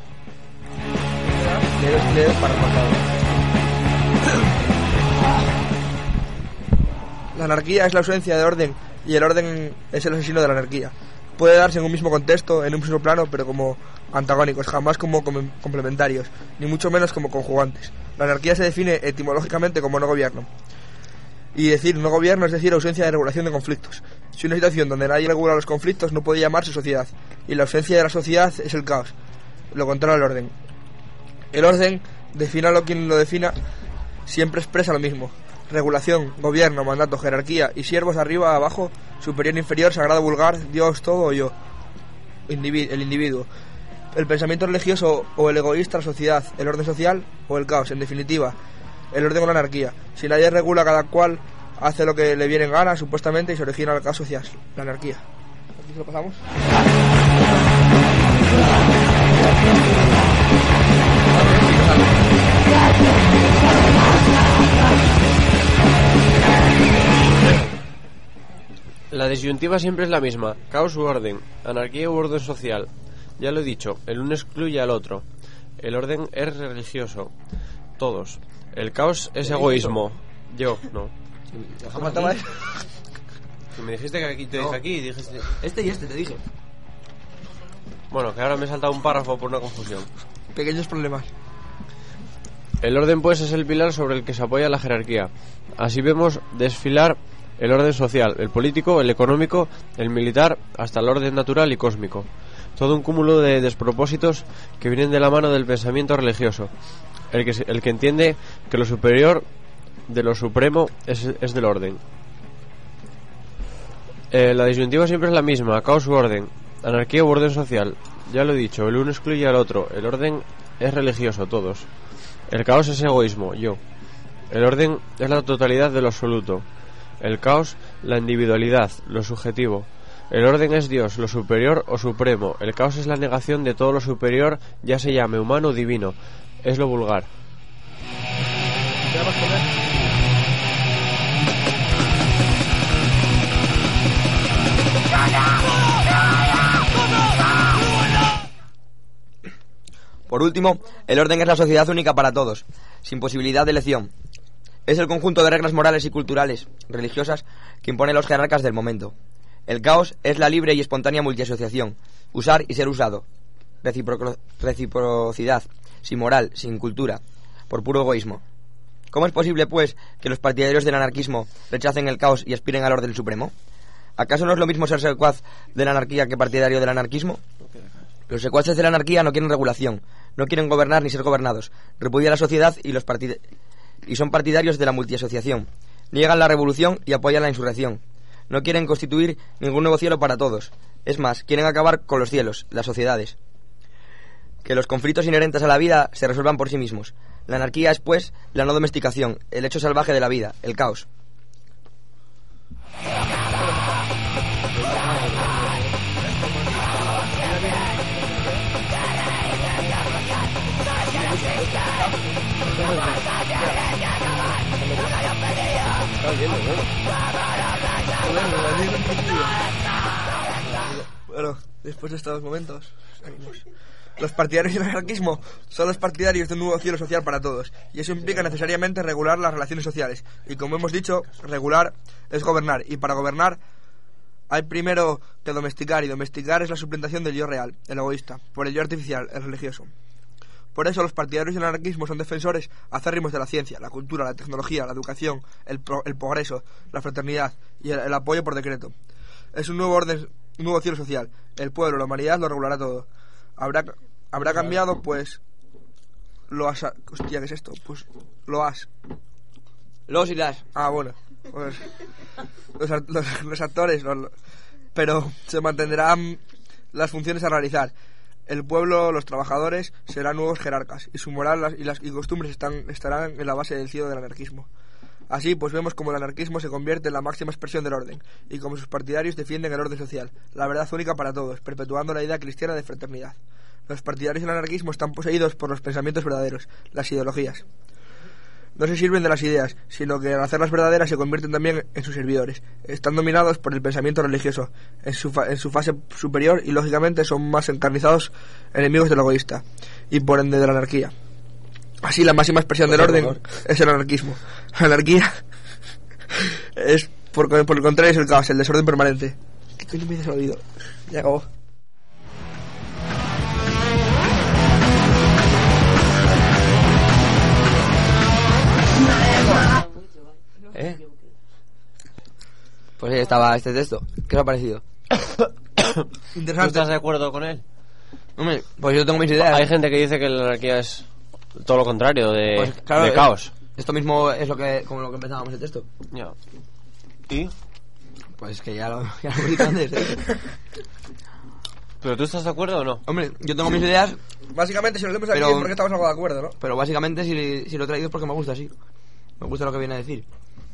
La anarquía es la ausencia de orden y el orden es el asesino de la anarquía. Puede darse en un mismo contexto, en un mismo plano, pero como antagónicos, jamás como com- complementarios, ni mucho menos como conjugantes. La anarquía se define etimológicamente como no gobierno. Y decir no gobierno es decir ausencia de regulación de conflictos. Si una situación donde nadie regula los conflictos no puede llamarse sociedad, y la ausencia de la sociedad es el caos, lo contrario al orden. El orden, defínalo quien lo defina, siempre expresa lo mismo: regulación, gobierno, mandato, jerarquía y siervos arriba, abajo, superior, inferior, sagrado, vulgar, Dios, todo o yo, Individu- el individuo. El pensamiento religioso o el egoísta, la sociedad, el orden social o el caos. En definitiva, el orden o la anarquía. Si nadie regula, cada cual hace lo que le viene en gana, supuestamente, y se origina el caos social, la anarquía. ¿Aquí se lo pasamos?
La disyuntiva siempre es la misma: caos u orden, anarquía u orden social. Ya lo he dicho, el uno excluye al otro. El orden es religioso. Todos. El caos es egoísmo. Yo, no. Si me dijiste que aquí, te dije aquí, dijiste...
Este y este, te dije.
Bueno, que ahora me he saltado un párrafo por una confusión.
Pequeños problemas.
El orden, pues, es el pilar sobre el que se apoya la jerarquía. Así vemos desfilar el orden social, el político, el económico, el militar, hasta el orden natural y cósmico. Todo un cúmulo de despropósitos que vienen de la mano del pensamiento religioso. El que, el que entiende que lo superior de lo supremo es, es del orden. Eh, la disyuntiva siempre es la misma: caos u orden, anarquía u orden social. Ya lo he dicho, el uno excluye al otro. El orden es religioso, todos. El caos es egoísmo, yo. El orden es la totalidad de lo absoluto. El caos, la individualidad, lo subjetivo. El orden es Dios, lo superior o supremo. El caos es la negación de todo lo superior, ya se llame humano o divino. Es lo vulgar.
Por último, el orden es la sociedad única para todos, sin posibilidad de elección. Es el conjunto de reglas morales y culturales, religiosas, que imponen los jerarcas del momento. El caos es la libre y espontánea multiasociación, usar y ser usado, Recipro- reciprocidad, sin moral, sin cultura, por puro egoísmo. ¿Cómo es posible, pues, que los partidarios del anarquismo rechacen el caos y aspiren al orden supremo? ¿Acaso no es lo mismo ser secuaz de la anarquía que partidario del anarquismo? Los secuaces de la anarquía no quieren regulación, no quieren gobernar ni ser gobernados, repudian la sociedad y, los partid- y son partidarios de la multiasociación, niegan la revolución y apoyan la insurrección. No quieren constituir ningún nuevo cielo para todos. Es más, quieren acabar con los cielos, las sociedades. Que los conflictos inherentes a la vida se resuelvan por sí mismos. La anarquía es, pues, la no domesticación, el hecho salvaje de la vida, el caos.
Bueno, después de estos momentos, seguimos. Los partidarios del anarquismo son los partidarios de un nuevo cielo social para todos, y eso implica necesariamente regular las relaciones sociales. Y como hemos dicho, regular es gobernar, y para gobernar hay primero que domesticar, y domesticar es la suplantación del yo real, el egoísta, por el yo artificial, el religioso. Por eso los partidarios del anarquismo son defensores acérrimos de la ciencia, la cultura, la tecnología, la educación, el, pro, el progreso, la fraternidad y el, el apoyo por decreto. Es un nuevo orden, un nuevo cielo social. El pueblo, la humanidad lo regulará todo. Habrá, habrá cambiado, pues, lo has... Hostia, ¿qué es esto? Pues, lo has...
Los y las.
Ah, bueno. Pues, los, los, los actores, los, pero se mantendrán las funciones a realizar. El pueblo, los trabajadores, serán nuevos jerarcas, y su moral las, y las y costumbres están, estarán en la base del cielo del anarquismo. Así, pues vemos como el anarquismo se convierte en la máxima expresión del orden, y como sus partidarios defienden el orden social, la verdad única para todos, perpetuando la idea cristiana de fraternidad. Los partidarios del anarquismo están poseídos por los pensamientos verdaderos, las ideologías. No se sirven de las ideas, sino que al hacerlas verdaderas se convierten también en sus servidores. Están dominados por el pensamiento religioso en su, fa- en su fase superior, y lógicamente son más encarnizados enemigos del egoísta y por ende de la anarquía. Así, la máxima expresión del orden es el anarquismo. La anarquía es, por, por el contrario, es el caos, el desorden permanente. ¿Qué coño me dices al oído? Ya acabó.
¿Eh? Pues ahí estaba este texto. ¿Qué os ha parecido?
¿Tú estás de acuerdo con él?
Hombre, pues yo tengo mis ideas.
Hay gente que dice que la anarquía es todo lo contrario, de,
pues, claro,
de caos.
Esto mismo es lo que, como lo que empezábamos el texto.
Ya. ¿Y?
Pues que ya lo, ya lo he dicho antes. ¿eh?
¿Pero tú estás de acuerdo o no?
Hombre, yo tengo mis ideas.
Básicamente, si lo hacemos aquí
pero,
es porque estamos algo de acuerdo, ¿no?
Pero básicamente, si, si lo he traído es porque me gusta así. Me gusta lo que viene a decir.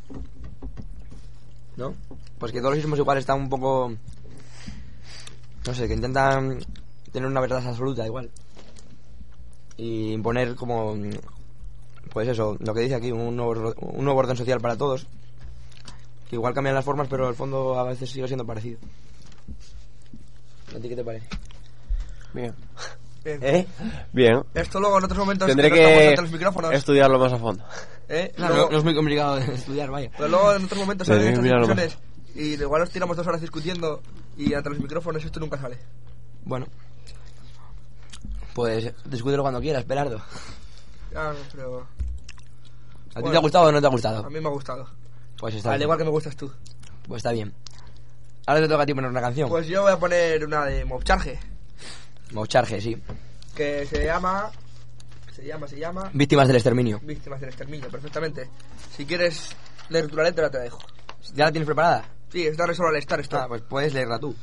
¿No? Pues que todos los ismos igual están un poco... No sé, que intentan tener una verdad absoluta igual. Y imponer como... Pues eso, lo que dice aquí, un nuevo, un nuevo orden social para todos. Que igual cambian las formas, pero el fondo a veces sigue siendo parecido. ¿A ti qué te parece?
Bien.
Bien.
¿Eh?
Bien.
Esto luego en otros momentos
Tendré
que no estamos
que
ante los micrófonos.
estudiarlo más a fondo.
¿eh?
No,
Luego-
no, no es muy complicado de estudiar, vaya.
Pero luego en otros momentos
Pero
salen estas
míralo más.
discusiones y igual nos tiramos dos horas discutiendo y ante los micrófonos esto nunca sale.
Bueno. Pues discútelo cuando quieras, Belardo.
Ya, pero
¿A ti
Bueno.
te ha gustado o no te ha
a
gustado?
mí me ha gustado.
Pues está
Al
bien.
igual que me gustas tú.
Pues está bien. Ahora te toca a ti poner una canción.
Pues yo voy a poner una de Mobcharge
Mocharge, sí.
que se llama se llama se llama
Víctimas del exterminio.
Víctimas del exterminio, perfectamente. Si quieres leer tu la letra te la dejo.
¿Ya la tienes preparada?
Sí, está solo al estar esto.
Ah, pues puedes leerla tú.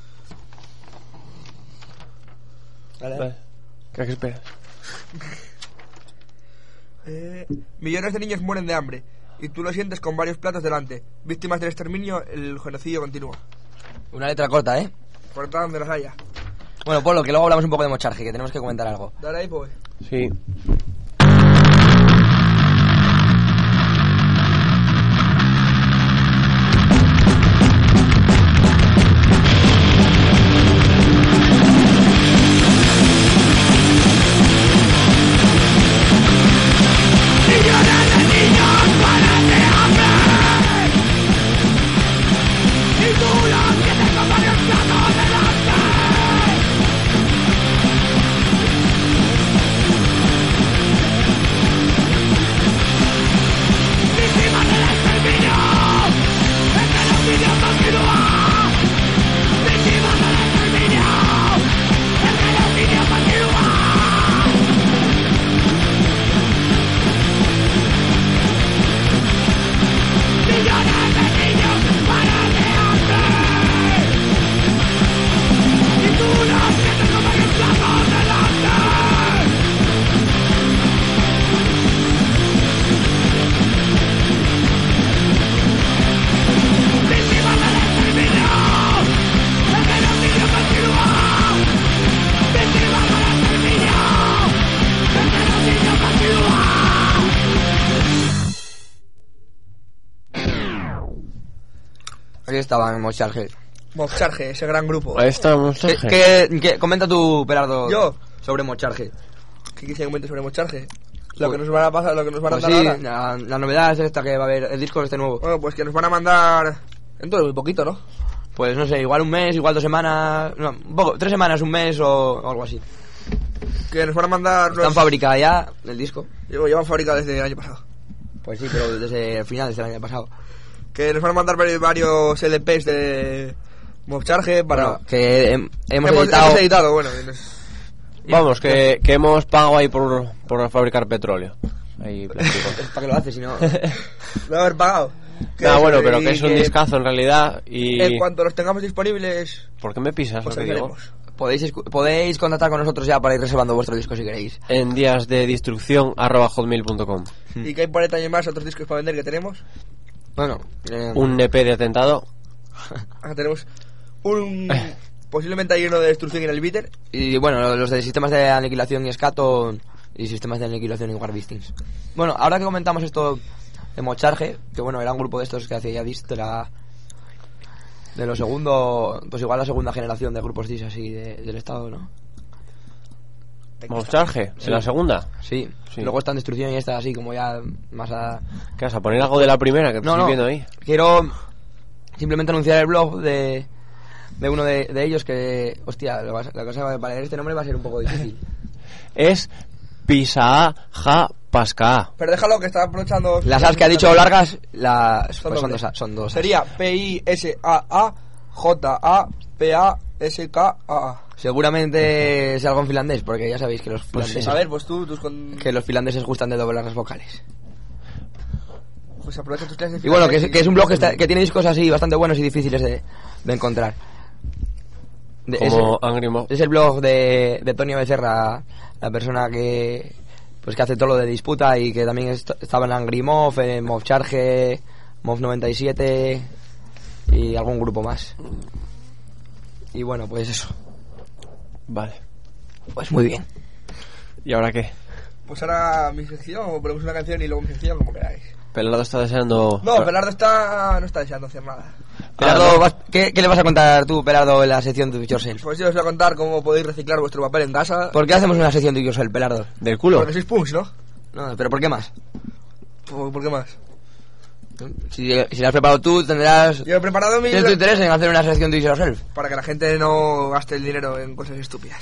Vale.
Vale. ¿Qué esperas?
Eh, millones de niños mueren de hambre y tú lo sientes con varios platos delante. Víctimas del exterminio, el genocidio continúa.
Una letra corta, ¿eh?
Por todas donde las haya.
Bueno, Polo, que luego hablamos un poco de Mocharge, que tenemos que comentar algo.
Dale ahí, pues.
Sí.
Aquí estaban Mocharge.
Mobcharge, ese gran grupo.
Ahí estamos.
¿Qué, qué, qué- comenta tú, Berardo,
Yo.
sobre Mocharge?
¿Qué quise que comente sobre Mobcharge? Lo que nos van a pasar, lo que nos van a
Pues
dar
sí,
ahora.
la, la novedad es esta, que va a haber el disco este nuevo.
Bueno, pues que nos van a mandar dentro de muy poquito, ¿no?
Pues no sé, igual un mes, igual dos semanas, no, un poco, tres semanas, un mes o, o algo así.
Que nos van a mandar
Está en
los...
fábrica ya el disco.
Llevo, llevan fábrica desde el año pasado.
Pues sí, pero desde el final, desde el año pasado.
Que nos van a mandar vari- varios L Ps de Mobcharge para...
Bueno, que hem- hemos,
hemos,
editado...
hemos editado, bueno. y nos-
Vamos, que, que hemos pagado ahí por, por fabricar petróleo. Ahí plástico.
¿Para qué lo haces si no?
de haber pagado. Que
Ah,
eso,
bueno, pero
y
que es un discazo en realidad. Y.
En cuanto los tengamos disponibles,
¿Por qué me pisas
pues
lo que digo?
haremos.
podéis, escu- podéis contactar con nosotros ya para ir reservando vuestro disco si queréis.
En días de destrucción arroba hotmail punto com.
¿Y que hay por ahí también más otros discos para vender que tenemos?
Bueno, eh,
Un E P de atentado.
Ah, tenemos un... Posiblemente hay uno de destrucción en el bitter.
y bueno, los de sistemas de aniquilación y escato y sistemas de aniquilación y Warvistings. Bueno, ahora que comentamos esto de Mocharge, que bueno, era un grupo de estos que hacía ya disc de la de lo segundo, pues igual la segunda generación de grupos dis así de- del estado, ¿no?
Mocharge,
Sí.
en la segunda.
Sí.
Sí.
Luego está en destrucción y está así como ya más a...
¿Qué vas a poner algo de la primera que te
No,
estoy
no,
viendo ahí?
quiero simplemente anunciar el blog de, de uno de, de ellos que, hostia, lo vas- la cosa para leer este nombre va a ser un poco difícil.
Es Pisa Ja Pasca.
Pero déjalo que está aprovechando...
Las as que ha dicho largas, las,
Son
pues son
dobles.
dos, a- son dos. as.
Sería P I S A A J A P A S K A A.
Seguramente es algo en finlandés, porque ya sabéis que los
Pues
finlandeses,
A ver, pues tú, tus con...
que los finlandeses gustan de doblar las vocales.
Pues aprovecha tus clases.
Y bueno, que es, que es un blog que, está- que tiene discos así bastante buenos y difíciles de, de encontrar. De-
Como
es,
Angry Mob.
es el blog de, de Tonio Becerra, la persona que pues que hace todo lo de disputa y que también est- estaba en Angry Mob, en Mobcharge, Mob noventa y siete y algún grupo más. Y bueno, pues eso.
Vale.
Pues muy bien.
¿Y ahora qué?
Pues ahora mi sección, o ponemos una canción y luego mi sección, como queráis.
Pelardo está deseando...
No, Pelardo está... no está deseando hacer nada.
Pelardo,
Ah,
vas- ¿qué, ¿qué le vas a contar tú, Pelardo, en la sección Do It Yourself?
Pues yo os voy a contar cómo podéis reciclar vuestro papel en casa.
¿Por qué hacemos una sección Do It Yourself, Pelardo?
¿Del culo?
Porque sois punks, ¿no?
No, pero ¿por qué más?
¿Por, por qué más?
Si, si la has preparado tú, tendrás...
Yo he preparado mi...
¿Tienes tu interés en hacer una sección Do It Yourself?
para que la gente no gaste el dinero en cosas estúpidas.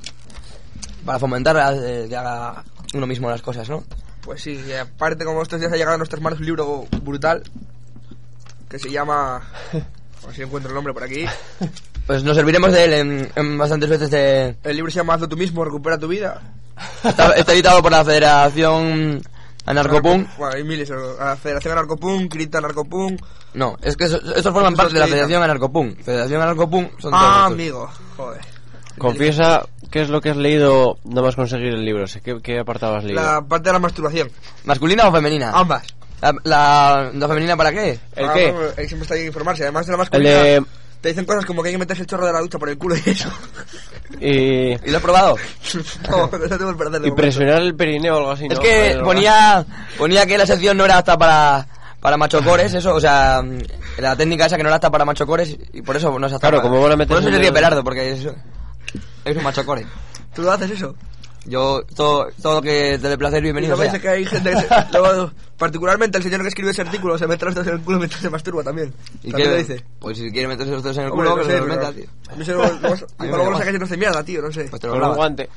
Para fomentar eh, que haga uno mismo las cosas, ¿no?
Pues sí, y aparte como estos días ha llegado a nuestras manos un libro brutal que se llama... a ver si encuentro el nombre por aquí.
Pues nos serviremos de él en, en bastantes veces de...
El libro se llama Hazlo tú mismo, recupera tu vida.
Está, está editado por la Federación Anarcopunk.
Bueno, hay miles. La Federación Anarcopunk, Cripta Anarcopunk.
No, es que eso- estos forman parte de la Federación Anarcopunk. Federación Anarcopunk son
Ah,
todos estos.
amigo. Joder.
Confiesa qué es lo que has leído nada más conseguir el libro. Sé ¿Qué, qué apartado has leído?
La parte de la masturbación.
¿Masculina o femenina?
Ambas.
¿La, la, la femenina para qué?
¿El
Ah,
qué?
bueno, ahí siempre está ahí que informarse. Además de la
El
masculina,
de...
te dicen cosas como que hay que meterse el chorro de la ducha por el culo y eso.
Y...
¿Y lo he probado?
No, no tengo que perder de
y presionar el perineo o algo así, ¿no?
Es que
Vale,
ponía ponía que la sección no era apta para para machocores, eso, o sea, la técnica esa que no era apta para machocores y por eso no es apta
Claro,
para-
como van a meter
Por eso se
un
ríe
dedo-
Pelardo, porque es, es un machocore.
¿Tú lo haces eso?
Yo, todo, todo lo que te dé placer,
Y
bienvenido
luego
sea.
dice que hay gente que se, luego, particularmente el señor que escribe ese artículo se mete los dedos en el culo mientras se masturba también.
¿Y
También
qué
lo dice.
Pues si quiere meterse los dedos en el
Hombre,
culo,
no
que
sé,
se los
pero-
meta, tío.
a mí se lo- luego-
A mí
y
me
luego lo
da
sacas y no se mierda, tío, no sé.
Pues te lo
Con un
grabas.
guante.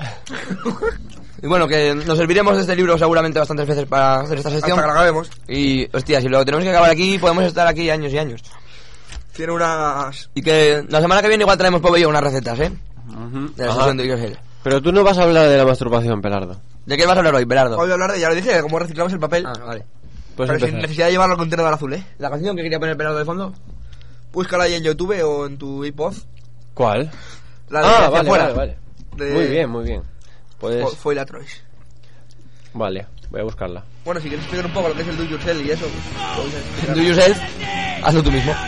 Y bueno, que nos serviremos de este libro seguramente bastantes veces para hacer esta sección.
Hasta que lo acabemos.
Y, hostia, si lo tenemos que acabar aquí, podemos estar aquí años y años.
Tiene unas...
Y que la semana que viene igual traemos Pobe y yo unas recetas, ¿eh?
Ujú.
De la
Ajá.
sección de Yourself.
Pero tú no vas a hablar de la masturbación, Pelardo.
¿De qué vas a hablar hoy, Belardo?
Hoy voy a hablar de, ya lo dije, de cómo reciclamos el papel.
Ah, vale.
Puedes
pero sin
empezar.
necesidad de llevarlo al contenedor azul, ¿eh?
¿La canción que quería poner Belardo de fondo?
Búscala ahí en YouTube o en tu iPod.
¿Cuál?
La de
Ah,
hacia
vale,
afuera.
vale, vale.
De-
Muy bien, muy bien. Puedes...
Fo- Foila Troyes.
Vale, voy a buscarla.
Bueno, si quieres explicar un poco lo que es el do it yourself y eso, pues, podéis explicar.
Do yourself, hazlo tú mismo.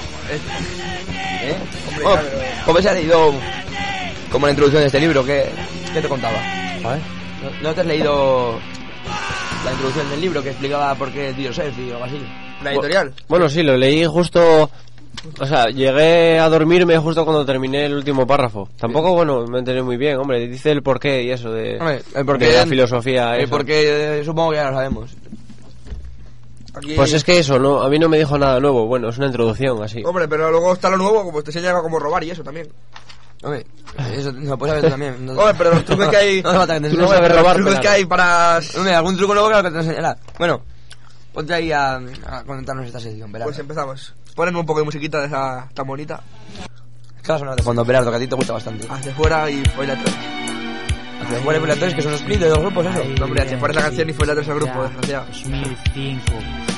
Eh,
¿Eh?
Hombre,
Oh,
claro.
Pobe se ha leído como la introducción de este libro, ¿qué, qué te contaba?
¿Vale?
¿No, no te has leído la introducción del libro que explicaba por qué Do Yourself y algo así?
La editorial.
Bueno, sí, lo leí justo... O sea, llegué a dormirme justo cuando terminé el último párrafo. Tampoco, bueno, me enteré muy bien, hombre. Dice el porqué y eso de,
Hombre, el porqué-
de la filosofía.
Eh,
eso.
porque eh, supongo que ya lo sabemos.
Aquí...
Pues es que eso, no, a mí no me dijo nada nuevo. Bueno, es una introducción así.
Hombre, pero luego está lo nuevo, como te enseña cómo robar y eso también.
Hombre, eso lo puedes saber tú también. No,
Hombre, pero los trucos que hay...
no hace falta que te
Tú no
enseñe.
sabes
los
robar,
trucos
Pelardo.
que hay para...
Hombre, algún truco nuevo claro que te enseñará. Bueno, ponte ahí a, a comentarnos esta sección, Belardo.
Pues empezamos. Ponenme un poco de musiquita de esa tan bonita.
¿Qué va a sonar de fondo, Belardo? Que a ti te gusta bastante.
Hacia fuera y Foila Troyes.
Hacia fuera y fuera tres, que son los split de dos grupos, eso.
No, hombre, hacia fuera es la canción y Foila Troyes el grupo, desgraciado.
dos mil cinco.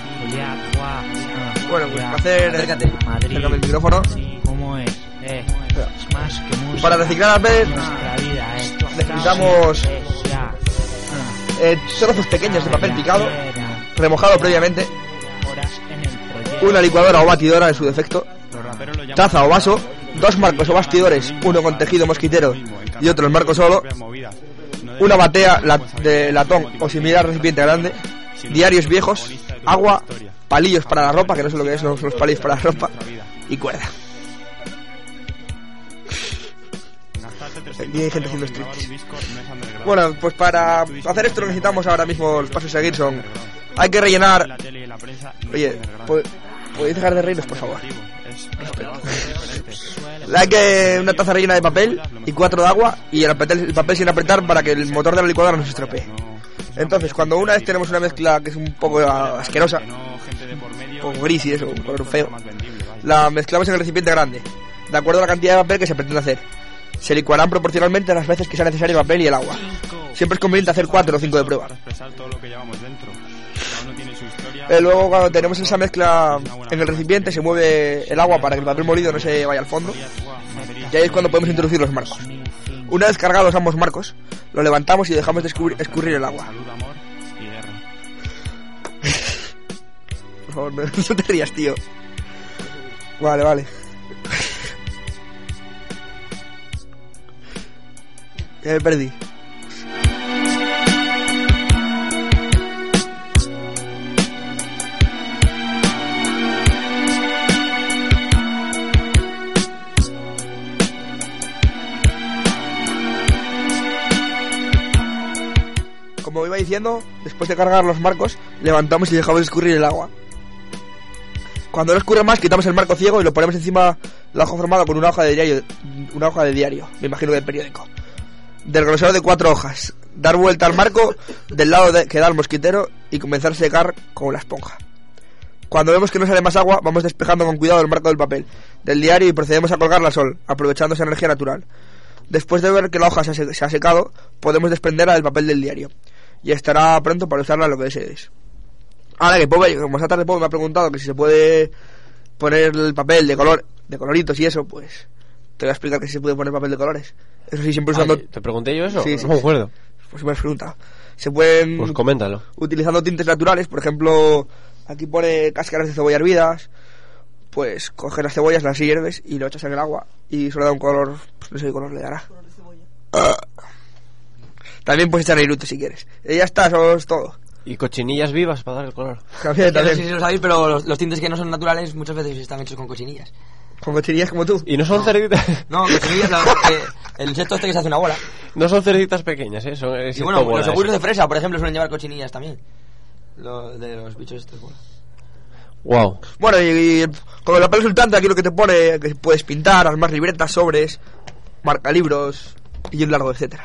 Bueno, pues para hacer...
Acércate.
Acércame el micrófono.
¿Cómo es? Eh, es más que música.
Para reciclar al papel
Nuestra vida, eh.
necesitamos
Es ya.
eh, trozos pequeños de papel picado, remojado previamente,
Horas en el proyecto.
una licuadora o batidora en su defecto, taza o vaso, dos marcos o bastidores, uno con tejido mosquitero y otro en marco solo, una batea la- de latón o similar recipiente grande, diarios viejos, agua, palillos para la ropa, que no sé lo que es, no son los palillos para la ropa, y cuerda. Y hay gente haciendo striptease. Bueno, pues para hacer esto lo que necesitamos ahora mismo, los pasos a seguir son... Hay que rellenar... Oye, ¿pod- ¿podéis dejar de reíros, por favor? Hay que una taza rellena de papel y cuatro de agua y el papel, el papel sin apretar para que el motor de la licuadora no se estropee. Entonces, cuando una vez tenemos una mezcla que es un poco asquerosa, un poco gris y eso, un color feo, la mezclamos en el recipiente grande, de acuerdo a la cantidad de papel que se pretende hacer. Se licuarán proporcionalmente las veces que sea necesario el papel y el agua. Siempre es conveniente hacer cuatro o cinco de prueba. Eh, luego cuando tenemos esa mezcla en el recipiente se mueve el agua para que el papel molido no se vaya al fondo. Y ahí es cuando podemos introducir los marcos. Una vez cargados ambos marcos, lo levantamos y dejamos de escurrir, escurrir el agua. Por favor, no, no te rías, tío. Vale, vale. Ya me perdí. iba diciendo, después de cargar los marcos, levantamos y dejamos escurrir el agua. Cuando no escurre más, quitamos el marco ciego y lo ponemos encima la hoja formada con una hoja de diario, una hoja de diario, me imagino de periódico, del grosor de cuatro hojas. Dar vuelta al marco del lado de, que da el mosquitero y comenzar a secar con la esponja. Cuando vemos que no sale más agua, vamos despejando con cuidado el marco del papel del diario y procedemos a colgarla al sol, aprovechando esa energía natural. Después de ver que la hoja se ha, se ha secado, podemos desprenderla del papel del diario y estará pronto para usarla lo que desees. Ahora que Pope, como esta tarde Pope me ha preguntado que si se puede poner el papel de color, de coloritos y eso, pues te voy a explicar que si se puede poner papel de colores. Eso sí, siempre usando...
Ay, ¿te pregunté yo eso?
Sí,
no
sí,
me acuerdo.
Pues me has preguntado. Se pueden...
Pues coméntalo.
Utilizando tintes naturales, por ejemplo, aquí pone cáscaras de cebolla hervidas, pues coges las cebollas, las hierves y lo echas en el agua y eso le da un color, pues no sé qué color le dará. Ah. También puedes echar irute si quieres. Y ya está, eso es todo.
Y cochinillas vivas para dar el color.
También, también. No sé si lo sabéis, pero los, los tintes que no son naturales muchas veces están hechos con cochinillas.
¿Con cochinillas como tú?
¿Y no son
no.
cerditas?
No, cochinillas, la, eh, el insecto este que se hace una bola.
No son cerditas pequeñas, ¿eh? Son
y bueno, los seguros de fresa, por ejemplo, suelen llevar cochinillas también. Lo, de los bichos estos, bueno.
Wow.
Bueno, y, y con el papel resultante aquí lo que te pone, que puedes pintar, armar libretas, sobres, marcalibros y un largo, etcétera.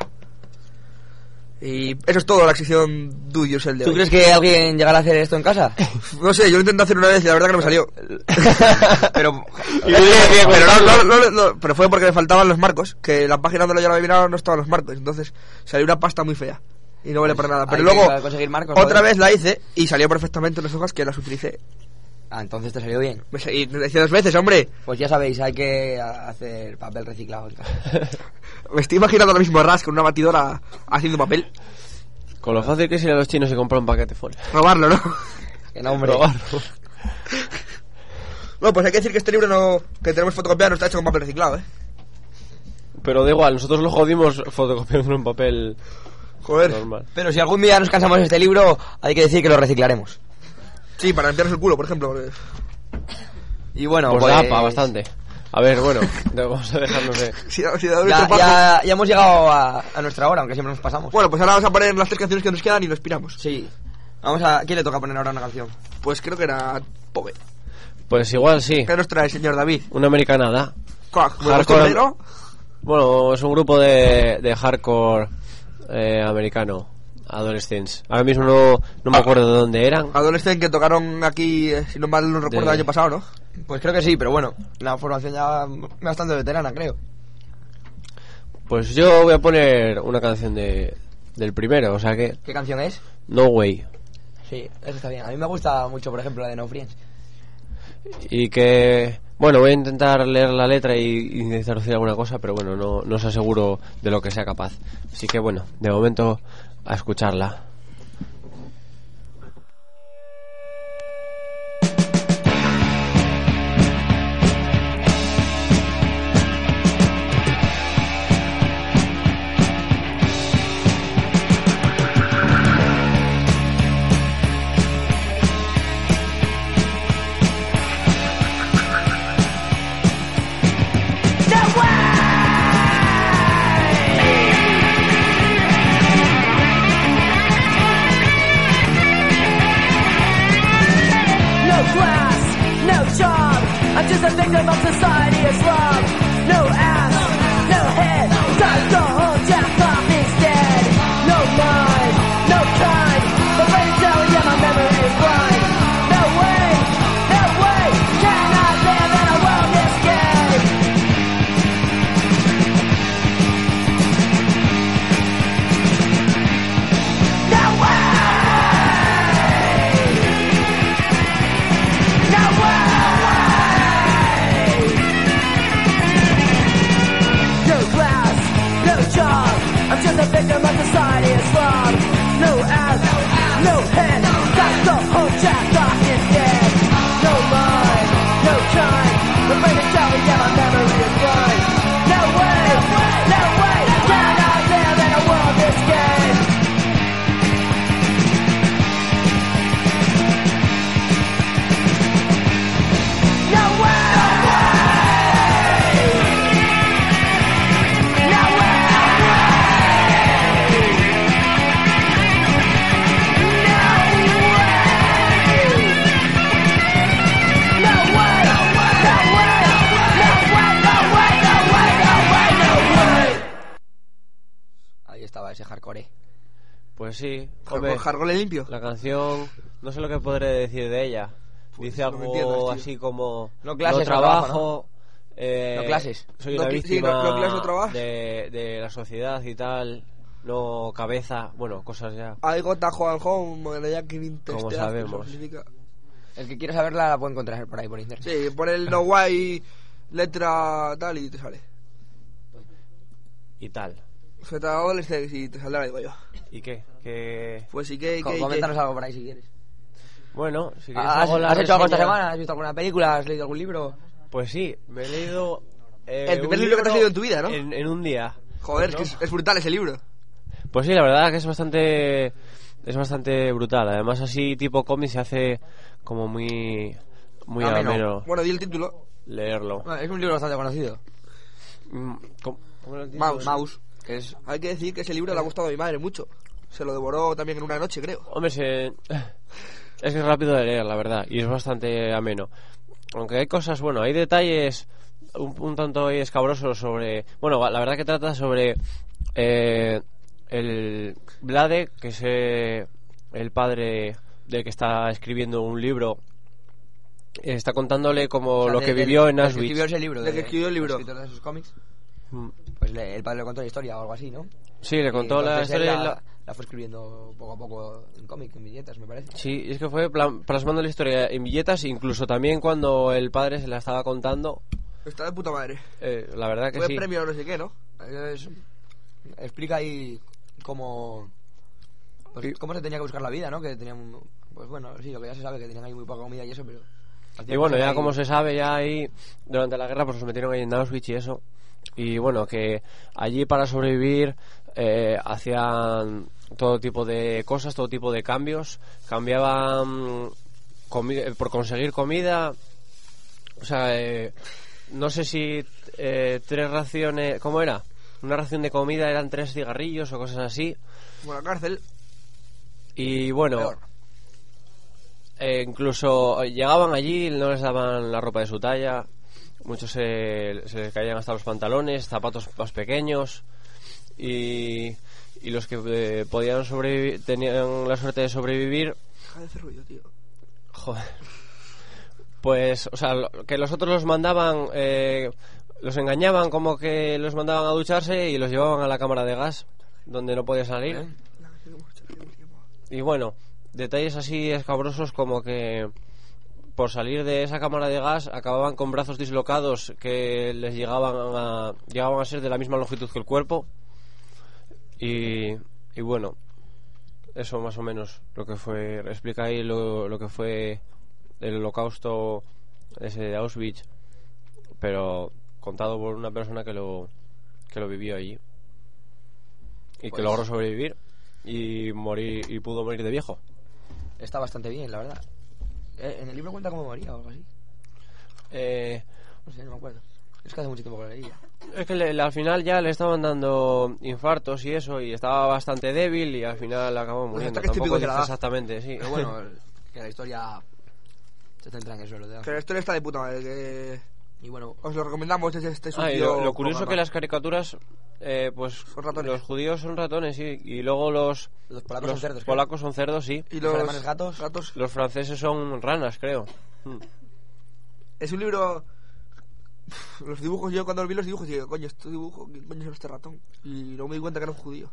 Y eso es todo la sección Do It Yourself de
¿Tú
hoy.
crees que alguien llegará a hacer esto en casa?
No sé, yo lo intenté hacer una vez y la verdad que no me salió.
pero
pero, no, no, no, no, pero fue porque me faltaban los marcos, que la página donde lo ya lo mirado no estaban los marcos, entonces salió una pasta muy fea y no vale para nada. Pero luego
marcos,
otra
joder.
vez la hice y salió perfectamente las hojas que las utilicé.
Ah, entonces te salió bien.
Me seguí, me decía dos veces, hombre.
Pues ya sabéis, hay que hacer papel reciclado.
Me estoy imaginando ahora mismo a Ras con una batidora haciendo papel.
Con lo fácil que es ir a los chinos y comprar un paquete fuera.
Robarlo, ¿no?
Que no, hombre.
Robarlo.
No, pues hay que decir que este libro no, que tenemos fotocopiado no está hecho con papel reciclado, ¿eh?
Pero da igual, nosotros lo jodimos fotocopiando en un papel
Joder.
normal.
Pero si algún día nos cansamos de este libro, hay que decir que lo reciclaremos.
Sí, para limpiarnos el culo, por ejemplo. Porque...
Y bueno,
pues,
pues...
da pa' bastante. A ver, bueno, vamos a dejarnos de...
si, si da
ya, ya, ya hemos llegado a, a nuestra hora, aunque siempre nos pasamos.
Bueno, pues ahora vamos a poner las tres canciones que nos quedan y nos piramos.
Sí. Vamos a... ¿Quién le toca poner ahora una canción?
Pues creo que era Pope.
Pues igual sí.
¿Qué nos trae, señor David?
Una americanada.
Hardcore, ¿no?
Bueno, es un grupo de, de hardcore eh, americano. Adolescents. Ahora mismo no, no me acuerdo de dónde eran.
Adolescentes que tocaron aquí, eh, si no mal no recuerdo,
de...
el año pasado, ¿no?
Pues creo que sí, pero bueno, una formación ya bastante veterana, creo.
Pues yo voy a poner una canción de del primero, o sea que...
¿Qué canción es?
No Way.
Sí, eso está bien. A mí me gusta mucho, por ejemplo, la de No Friends.
Y que... Bueno, voy a intentar leer la letra y, y intentar decir alguna cosa, pero bueno, no, no os aseguro de lo que sea capaz. Así que bueno, de momento... a escucharla.
No way!
molaba ese hardcore.
Pues sí,
Hardcore,
hombre,
hardcore limpio.
la canción, no sé lo que podré decir de ella.
Pues
Dice
no
algo
me entiendes, tío.
así como
No clases,
no
no
trabajo,
trabajo,
eh,
No clases.
soy
No
una
cl- sí,
víctima
no- no clases, no trabajo.
de, de la sociedad y tal, no cabeza, bueno, cosas ya.
I got a Juan Home, bueno, ya que
Como sabemos.
El que quiera saberla la puede encontrar por ahí, por internet.
Sí, pon el no guay, letra tal y te sale.
Y tal.
Z adolescente y te saldrá, digo yo.
¿Y qué? ¿Qué?
Pues sí que...
Co-
que-
Coméntanos
que-
algo por ahí si quieres.
Bueno, si quieres
¿Has,
hago la
has hecho algo esta
reseña-
semana? ¿Has visto alguna película? ¿Has leído algún libro?
Pues sí, me he leído... eh,
El primer
un
libro que te has leído en tu vida, ¿no?
En, en un día.
Joder,
¿no?
es que es, es brutal ese libro.
Pues sí, la verdad que es bastante es bastante brutal. Además así tipo cómic se hace como muy muy
Ameno.
ameno
Bueno, di el título.
leerlo.
Bueno, es un libro bastante conocido.
Mm, ¿Cómo, cómo era el título?
Mouse. Mouse.
Es...
Hay que decir que ese libro le ha gustado a mi madre mucho. Se lo devoró también en una noche, creo.
Hombre, se... es que es rápido de leer, la verdad, y es bastante ameno. Aunque hay cosas, bueno, hay detalles un, un tanto ahí escabrosos sobre... Bueno, la verdad que trata sobre eh, el Vlade, que es eh, el padre del que está escribiendo un libro. eh, Está contándole como
o sea,
lo
de-
que
del-
vivió en
del que
Auschwitz.
escribió ese libro.
Del que escribió el libro.
escritor de esos cómics.
Mm.
Pues le- el padre le contó la historia o algo así, ¿no?
Sí, le
Y
contó la
entonces él
historia y
la,
la-
la fue escribiendo poco a poco en cómic, en viñetas, me parece.
Sí, es que fue pla- plasmando la historia en billetas, incluso también cuando el padre se la estaba contando.
Está de puta madre.
eh, la verdad que
Fue
sí.
premio no sé qué, ¿no?
Es- explica ahí cómo pues,
Sí.
cómo se tenía que buscar la vida, ¿no? Que tenían, pues bueno, sí, lo que ya se sabe, que tenían ahí muy poca comida y eso, pero...
Y bueno, ya
ahí-
como se sabe, ya ahí durante la guerra pues los metieron ahí en Auschwitz y eso. Y bueno, que allí para sobrevivir eh, hacían todo tipo de cosas, todo tipo de cambios. Cambiaban comi- eh, por conseguir comida. O sea, eh, no sé si eh, tres raciones... ¿Cómo era? Una ración de comida eran tres cigarrillos o cosas así.
Como la cárcel.
Y bueno...
Peor.
Eh, incluso llegaban allí, no les daban la ropa de su talla, muchos se, se les caían hasta los pantalones, zapatos más pequeños, y, y los que eh, podían sobrevivir, tenían la suerte de sobrevivir,
Deja de hacer ruido, tío.
joder, pues, o sea, lo- que los otros los mandaban, eh, los engañaban como que los mandaban a ducharse y los llevaban a la cámara de gas, donde no podía salir.
¿Eh?
Y bueno, detalles así escabrosos como que por salir de esa cámara de gas acababan con brazos dislocados que les llegaban a llegaban a ser de la misma longitud que el cuerpo. Y, y bueno, eso más o menos lo que fue, explica ahí lo, lo que fue el holocausto ese de Auschwitz, pero contado por una persona que lo que lo vivió allí y que
Pues-
logró sobrevivir y morir y pudo morir de viejo.
Está bastante bien, la verdad. Eh, ¿En el libro cuenta cómo moría o algo así?
Eh,
No sé, no me acuerdo. Es que hace mucho tiempo que lo leí ya.
es que le- le- al final ya le estaban dando infartos y eso, y estaba bastante débil y al final acabó muriendo.
hasta que es típico
Tampoco
de la
dice
edad.
exactamente, sí.
Pero bueno, el- que la historia se centra en eso. Lo de...
Que la historia está de puta madre. Que
Y bueno,
os lo recomendamos desde este
Ah, y
sucio
lo, lo curioso
programa.
que las caricaturas, eh, pues
Son ratones.
los judíos son ratones, sí, y luego los,
los polacos son cerdos. creo.
polacos son cerdos, sí.
Y
los
los
alemanes gatos.
gatos.
Los franceses son ranas, creo. Mm.
Es un libro. Los dibujos, yo cuando vi los dibujos dije, coño, este dibujo, ¿qué coño es este ratón? Y luego me di cuenta que era un judío.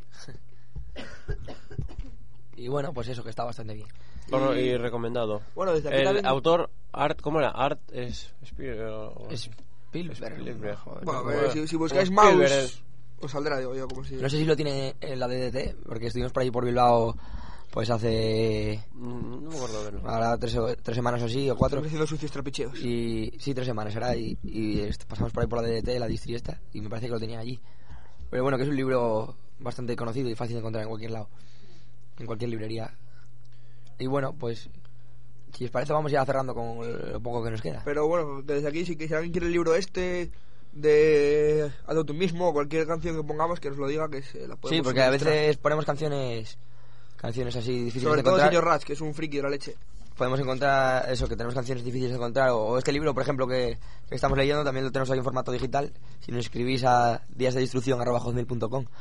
Y bueno, pues eso, que está bastante bien.
Bueno,
Y-
y recomendado.
Bueno, desde aquí
El
también-
autor, Art, ¿cómo era? Art es... Spielberg, o-
Es Spielberg.
Spielberg, joder.
Bueno,
Bueno,
eh, si, si buscáis
como Spielberg
mouse,
es-
os saldrá, digo yo, como si.
No sé si lo tiene en la D D T, porque estuvimos por ahí por Bilbao, pues hace
Mm, no me acuerdo de verlo.
ahora tres, o- tres semanas o así, o cuatro.
Estamos haciendo sucios trapicheos.
Y sí, tres semanas era, y, y est- pasamos por ahí por la D D T, la distri esta, y me parece que lo tenía allí. Pero bueno, que es un libro bastante conocido y fácil de encontrar en cualquier lado, en cualquier librería. Y bueno, pues si os parece vamos ya cerrando con lo poco que nos queda.
Pero bueno, desde aquí, si, que si alguien quiere el libro este de Hazlo tú mismo o cualquier canción que pongamos, que nos lo diga, que se la podemos
Sí, porque a
suministrar.
veces ponemos canciones canciones así difíciles
Sobre
de
todo el
encontrar.
señor Ratch, que es un friki de la leche.
Podemos encontrar eso, que tenemos canciones difíciles de encontrar, o, o este libro, por ejemplo, que, que estamos leyendo, también lo tenemos ahí en formato digital. Si nos escribís a díasdedestrucción arroba hotmail punto com,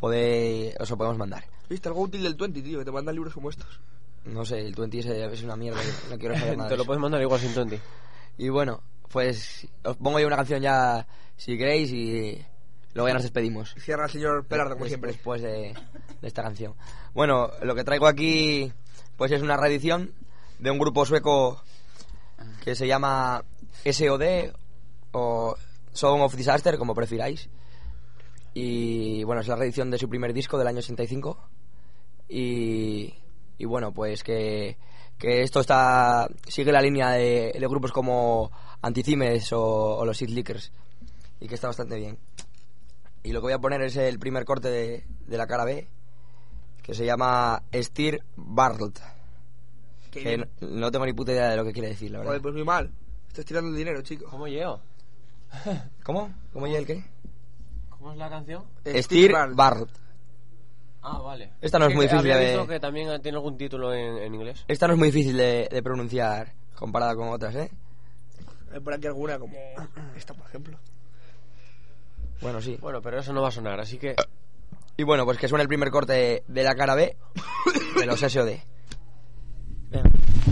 podéis, os lo podemos mandar.
¿Viste? Algo útil del veinte, tío, que te mandan libros como estos.
No sé, el veinte ese es una mierda, no quiero saber nada.
Te
de
lo
eso.
puedes mandar igual sin veinte.
Y bueno, pues os pongo yo una canción ya, si queréis, y luego ya nos despedimos.
Cierra el señor Pelardo, como
Des-
siempre.
Después de, de esta canción. Bueno, lo que traigo aquí, pues es una reedición de un grupo sueco que se llama S O D o Song of Disaster, como prefiráis. Y bueno, es la reedición de su primer disco del año ochenta y cinco. Y, y bueno, pues que, que esto está sigue la línea de, de grupos como Anticimes o, o los Seed Lickers, y que está bastante bien. Y lo que voy a poner es el primer corte de, de la cara B, que se llama Steer Barld.
Qué
Que
bien.
no, no tengo ni puta idea de lo que quiere decir, la verdad.
Joder, pues muy mal. Estás tirando el dinero, chico.
¿Cómo llevo?
¿Cómo? ¿Cómo llega el qué?
¿Cómo es la canción?
Steer
Barld.
Barld.
Ah, vale.
Esta no es
Que
muy difícil
había
de-
visto que también tiene algún título en, en inglés.
Esta no es muy difícil de, de pronunciar comparada con otras, ¿eh?
Hay por aquí alguna como esta, por ejemplo.
Bueno, sí.
Bueno, pero eso no va a sonar, así que...
Y bueno, pues que suena el primer corte de la cara B de los S O D. Venga.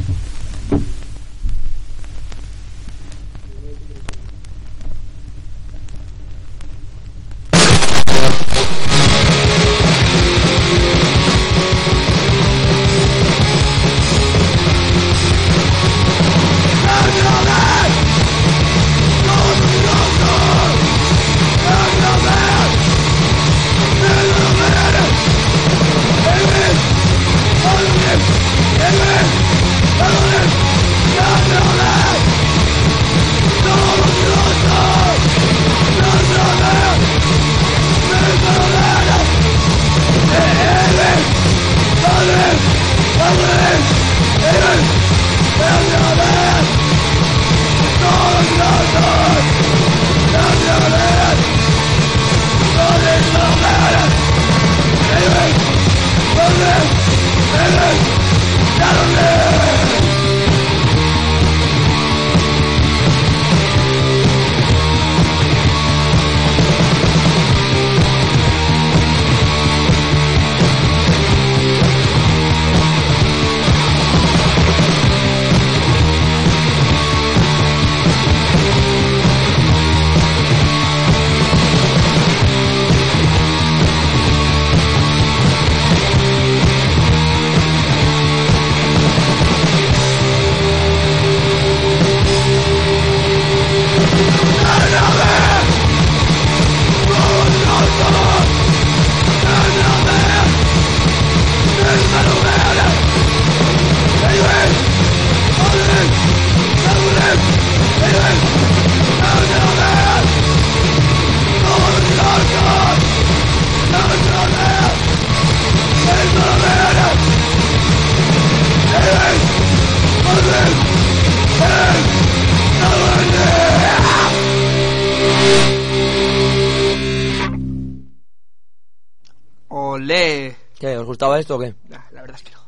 Olé.
¿Qué? ¿Os gustaba esto o qué?
Nah, la verdad es que no.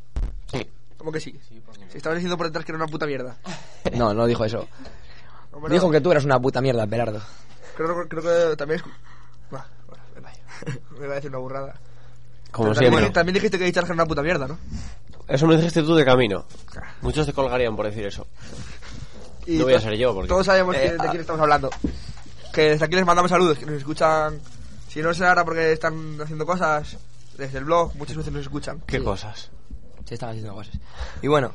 Sí.
¿Cómo que sí? Si estabas diciendo por detrás que era una puta mierda.
No, no dijo eso.
Hombre,
Dijo
no.
que tú eras una puta mierda, Belardo.
Creo, creo que también es... Bah, bueno, venga ya. Me iba a decir una burrada.
Como
Pero
siempre.
también, también dijiste que Charger era una puta mierda, ¿no?
Eso me dijiste tú de camino. Muchos te colgarían por decir eso.
Y
No voy a
to-
ser yo, porque...
Todos sabemos
Eh,
que- de
ah.
quién estamos hablando. Que desde aquí les mandamos saludos, que nos escuchan... Si no será ahora porque están haciendo cosas desde el blog, muchas veces nos escuchan.
¿Qué
Sí.
cosas?
Se están haciendo cosas. Y bueno,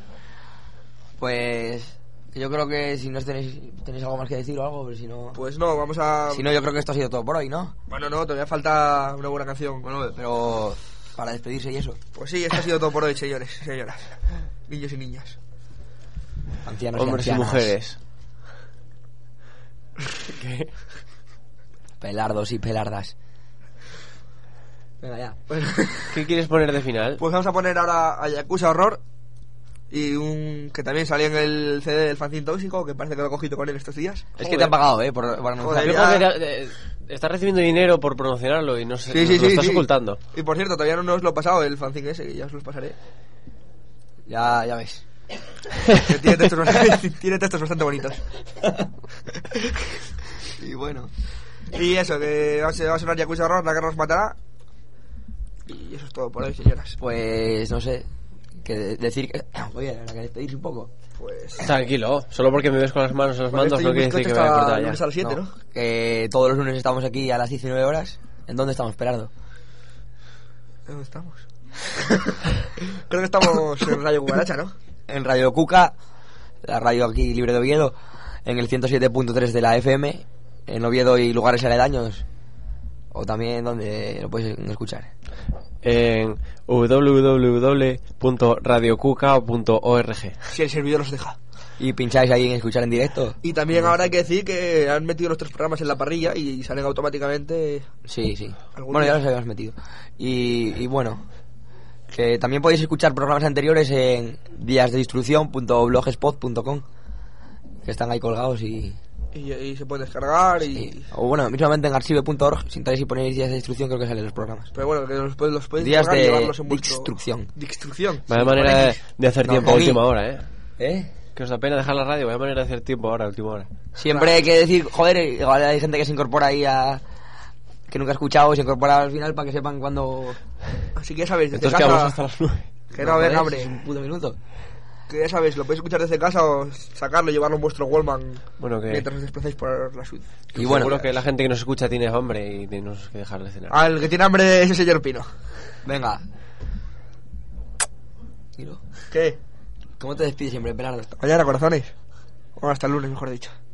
pues yo creo que si no tenéis, tenéis algo más que decir o algo, pero si no...
Pues no, vamos a...
Si no, yo creo que esto ha sido todo por hoy, ¿no?
Bueno, no, todavía falta una buena canción.
Bueno, pero para despedirse y eso.
Pues sí, esto ha sido todo por hoy, señores, señoras. Niños y niñas.
Ancianos
Hombres
y
y
ancianas.
mujeres. ¿Qué?
Pelardos y pelardas. Venga, ya.
Bueno,
¿Qué quieres poner de final?
pues vamos a poner ahora a Yakuza Horror. Y un que también salió en el C D del Fanzine Tóxico, que parece que lo he cogido con él estos días.
Es que te han pagado, ¿eh? Por, por anunciar.
Joder,
Yo
ya-
creo que te- eh, estás recibiendo dinero por promocionarlo y no sé,
Sí,
nos
sí,
lo
sí,
estás
sí.
ocultando.
Y por cierto, todavía no os lo he pasado el fanzine ese, que ya os los pasaré.
Ya, ya ves.
Que tiene textos bastante, tiene textos bastante bonitos.
Y bueno.
Y eso, que va a ser- va a sonar Yakuza Horror, la guerra nos matará. Y eso es todo por hoy, señoras.
Pues no sé, que de- decir que... Oye, la que despedirse un poco.
Pues...
Tranquilo, solo porque me ves con las manos en los
Pues
mandos
este
no quiere decir que me
bizcocho
voy a
está
cortar
lunes a
ya.
las siete, ¿no?
Que todos los lunes estamos aquí a las diecinueve horas. ¿En dónde estamos esperando?
¿Dónde estamos? Creo que estamos en Radio Cucaracha, ¿no?
En Radio Cuca, la radio aquí libre de Oviedo, en el ciento siete punto tres de la F M, en Oviedo y lugares aledaños, o también donde lo puedes escuchar.
En w w w punto radio cuca punto org.
Si el servidor los deja.
Y pincháis ahí en escuchar en directo.
Y también ahora hay que decir que han metido nuestros programas en la parrilla y salen automáticamente.
Sí, sí.
¿Algún
Bueno, ya
día?
los habíamos metido. Y, y bueno, que también podéis escuchar programas anteriores en días de instrucción punto blogspot punto com, que están ahí colgados y...
Y, y se pueden descargar y...
y- o bueno, mismamente en archive punto org, si entráis y ponéis días de instrucción, creo que salen los programas.
Pero bueno, que los, los podéis
Días
descargar y
de,
llevarlos en
de
vuestro...
instrucción.
De instrucción.
Vaya
Sí,
manera
con
de,
X.
de hacer
No,
tiempo a
con
última
I.
hora, ¿eh?
¿Eh?
Que os da pena dejar la radio, vaya manera de hacer tiempo ahora a última hora.
Siempre hay que decir, joder, igual hay gente que se incorpora ahí a... que nunca ha escuchado y se incorpora al final para que sepan cuando...
Así que ya sabéis, desde
Entonces quedamos
casa...
hasta las nueve.
Que no, venga,
joder, es
hombre.
un puto minuto.
Que ya sabéis, lo podéis escuchar desde casa o sacarlo, llevarlo en vuestro Wallman
Bueno, que
mientras os desplazáis por la suite.
Y bueno,
seguro que la gente que nos escucha tiene hambre y tenemos que dejarle cenar.
Ah, el que tiene hambre es el señor Pino.
venga. Miro.
¿Qué?
¿Cómo te despides siempre, Bernardo?
Mañana, corazones. O hasta el lunes, mejor dicho.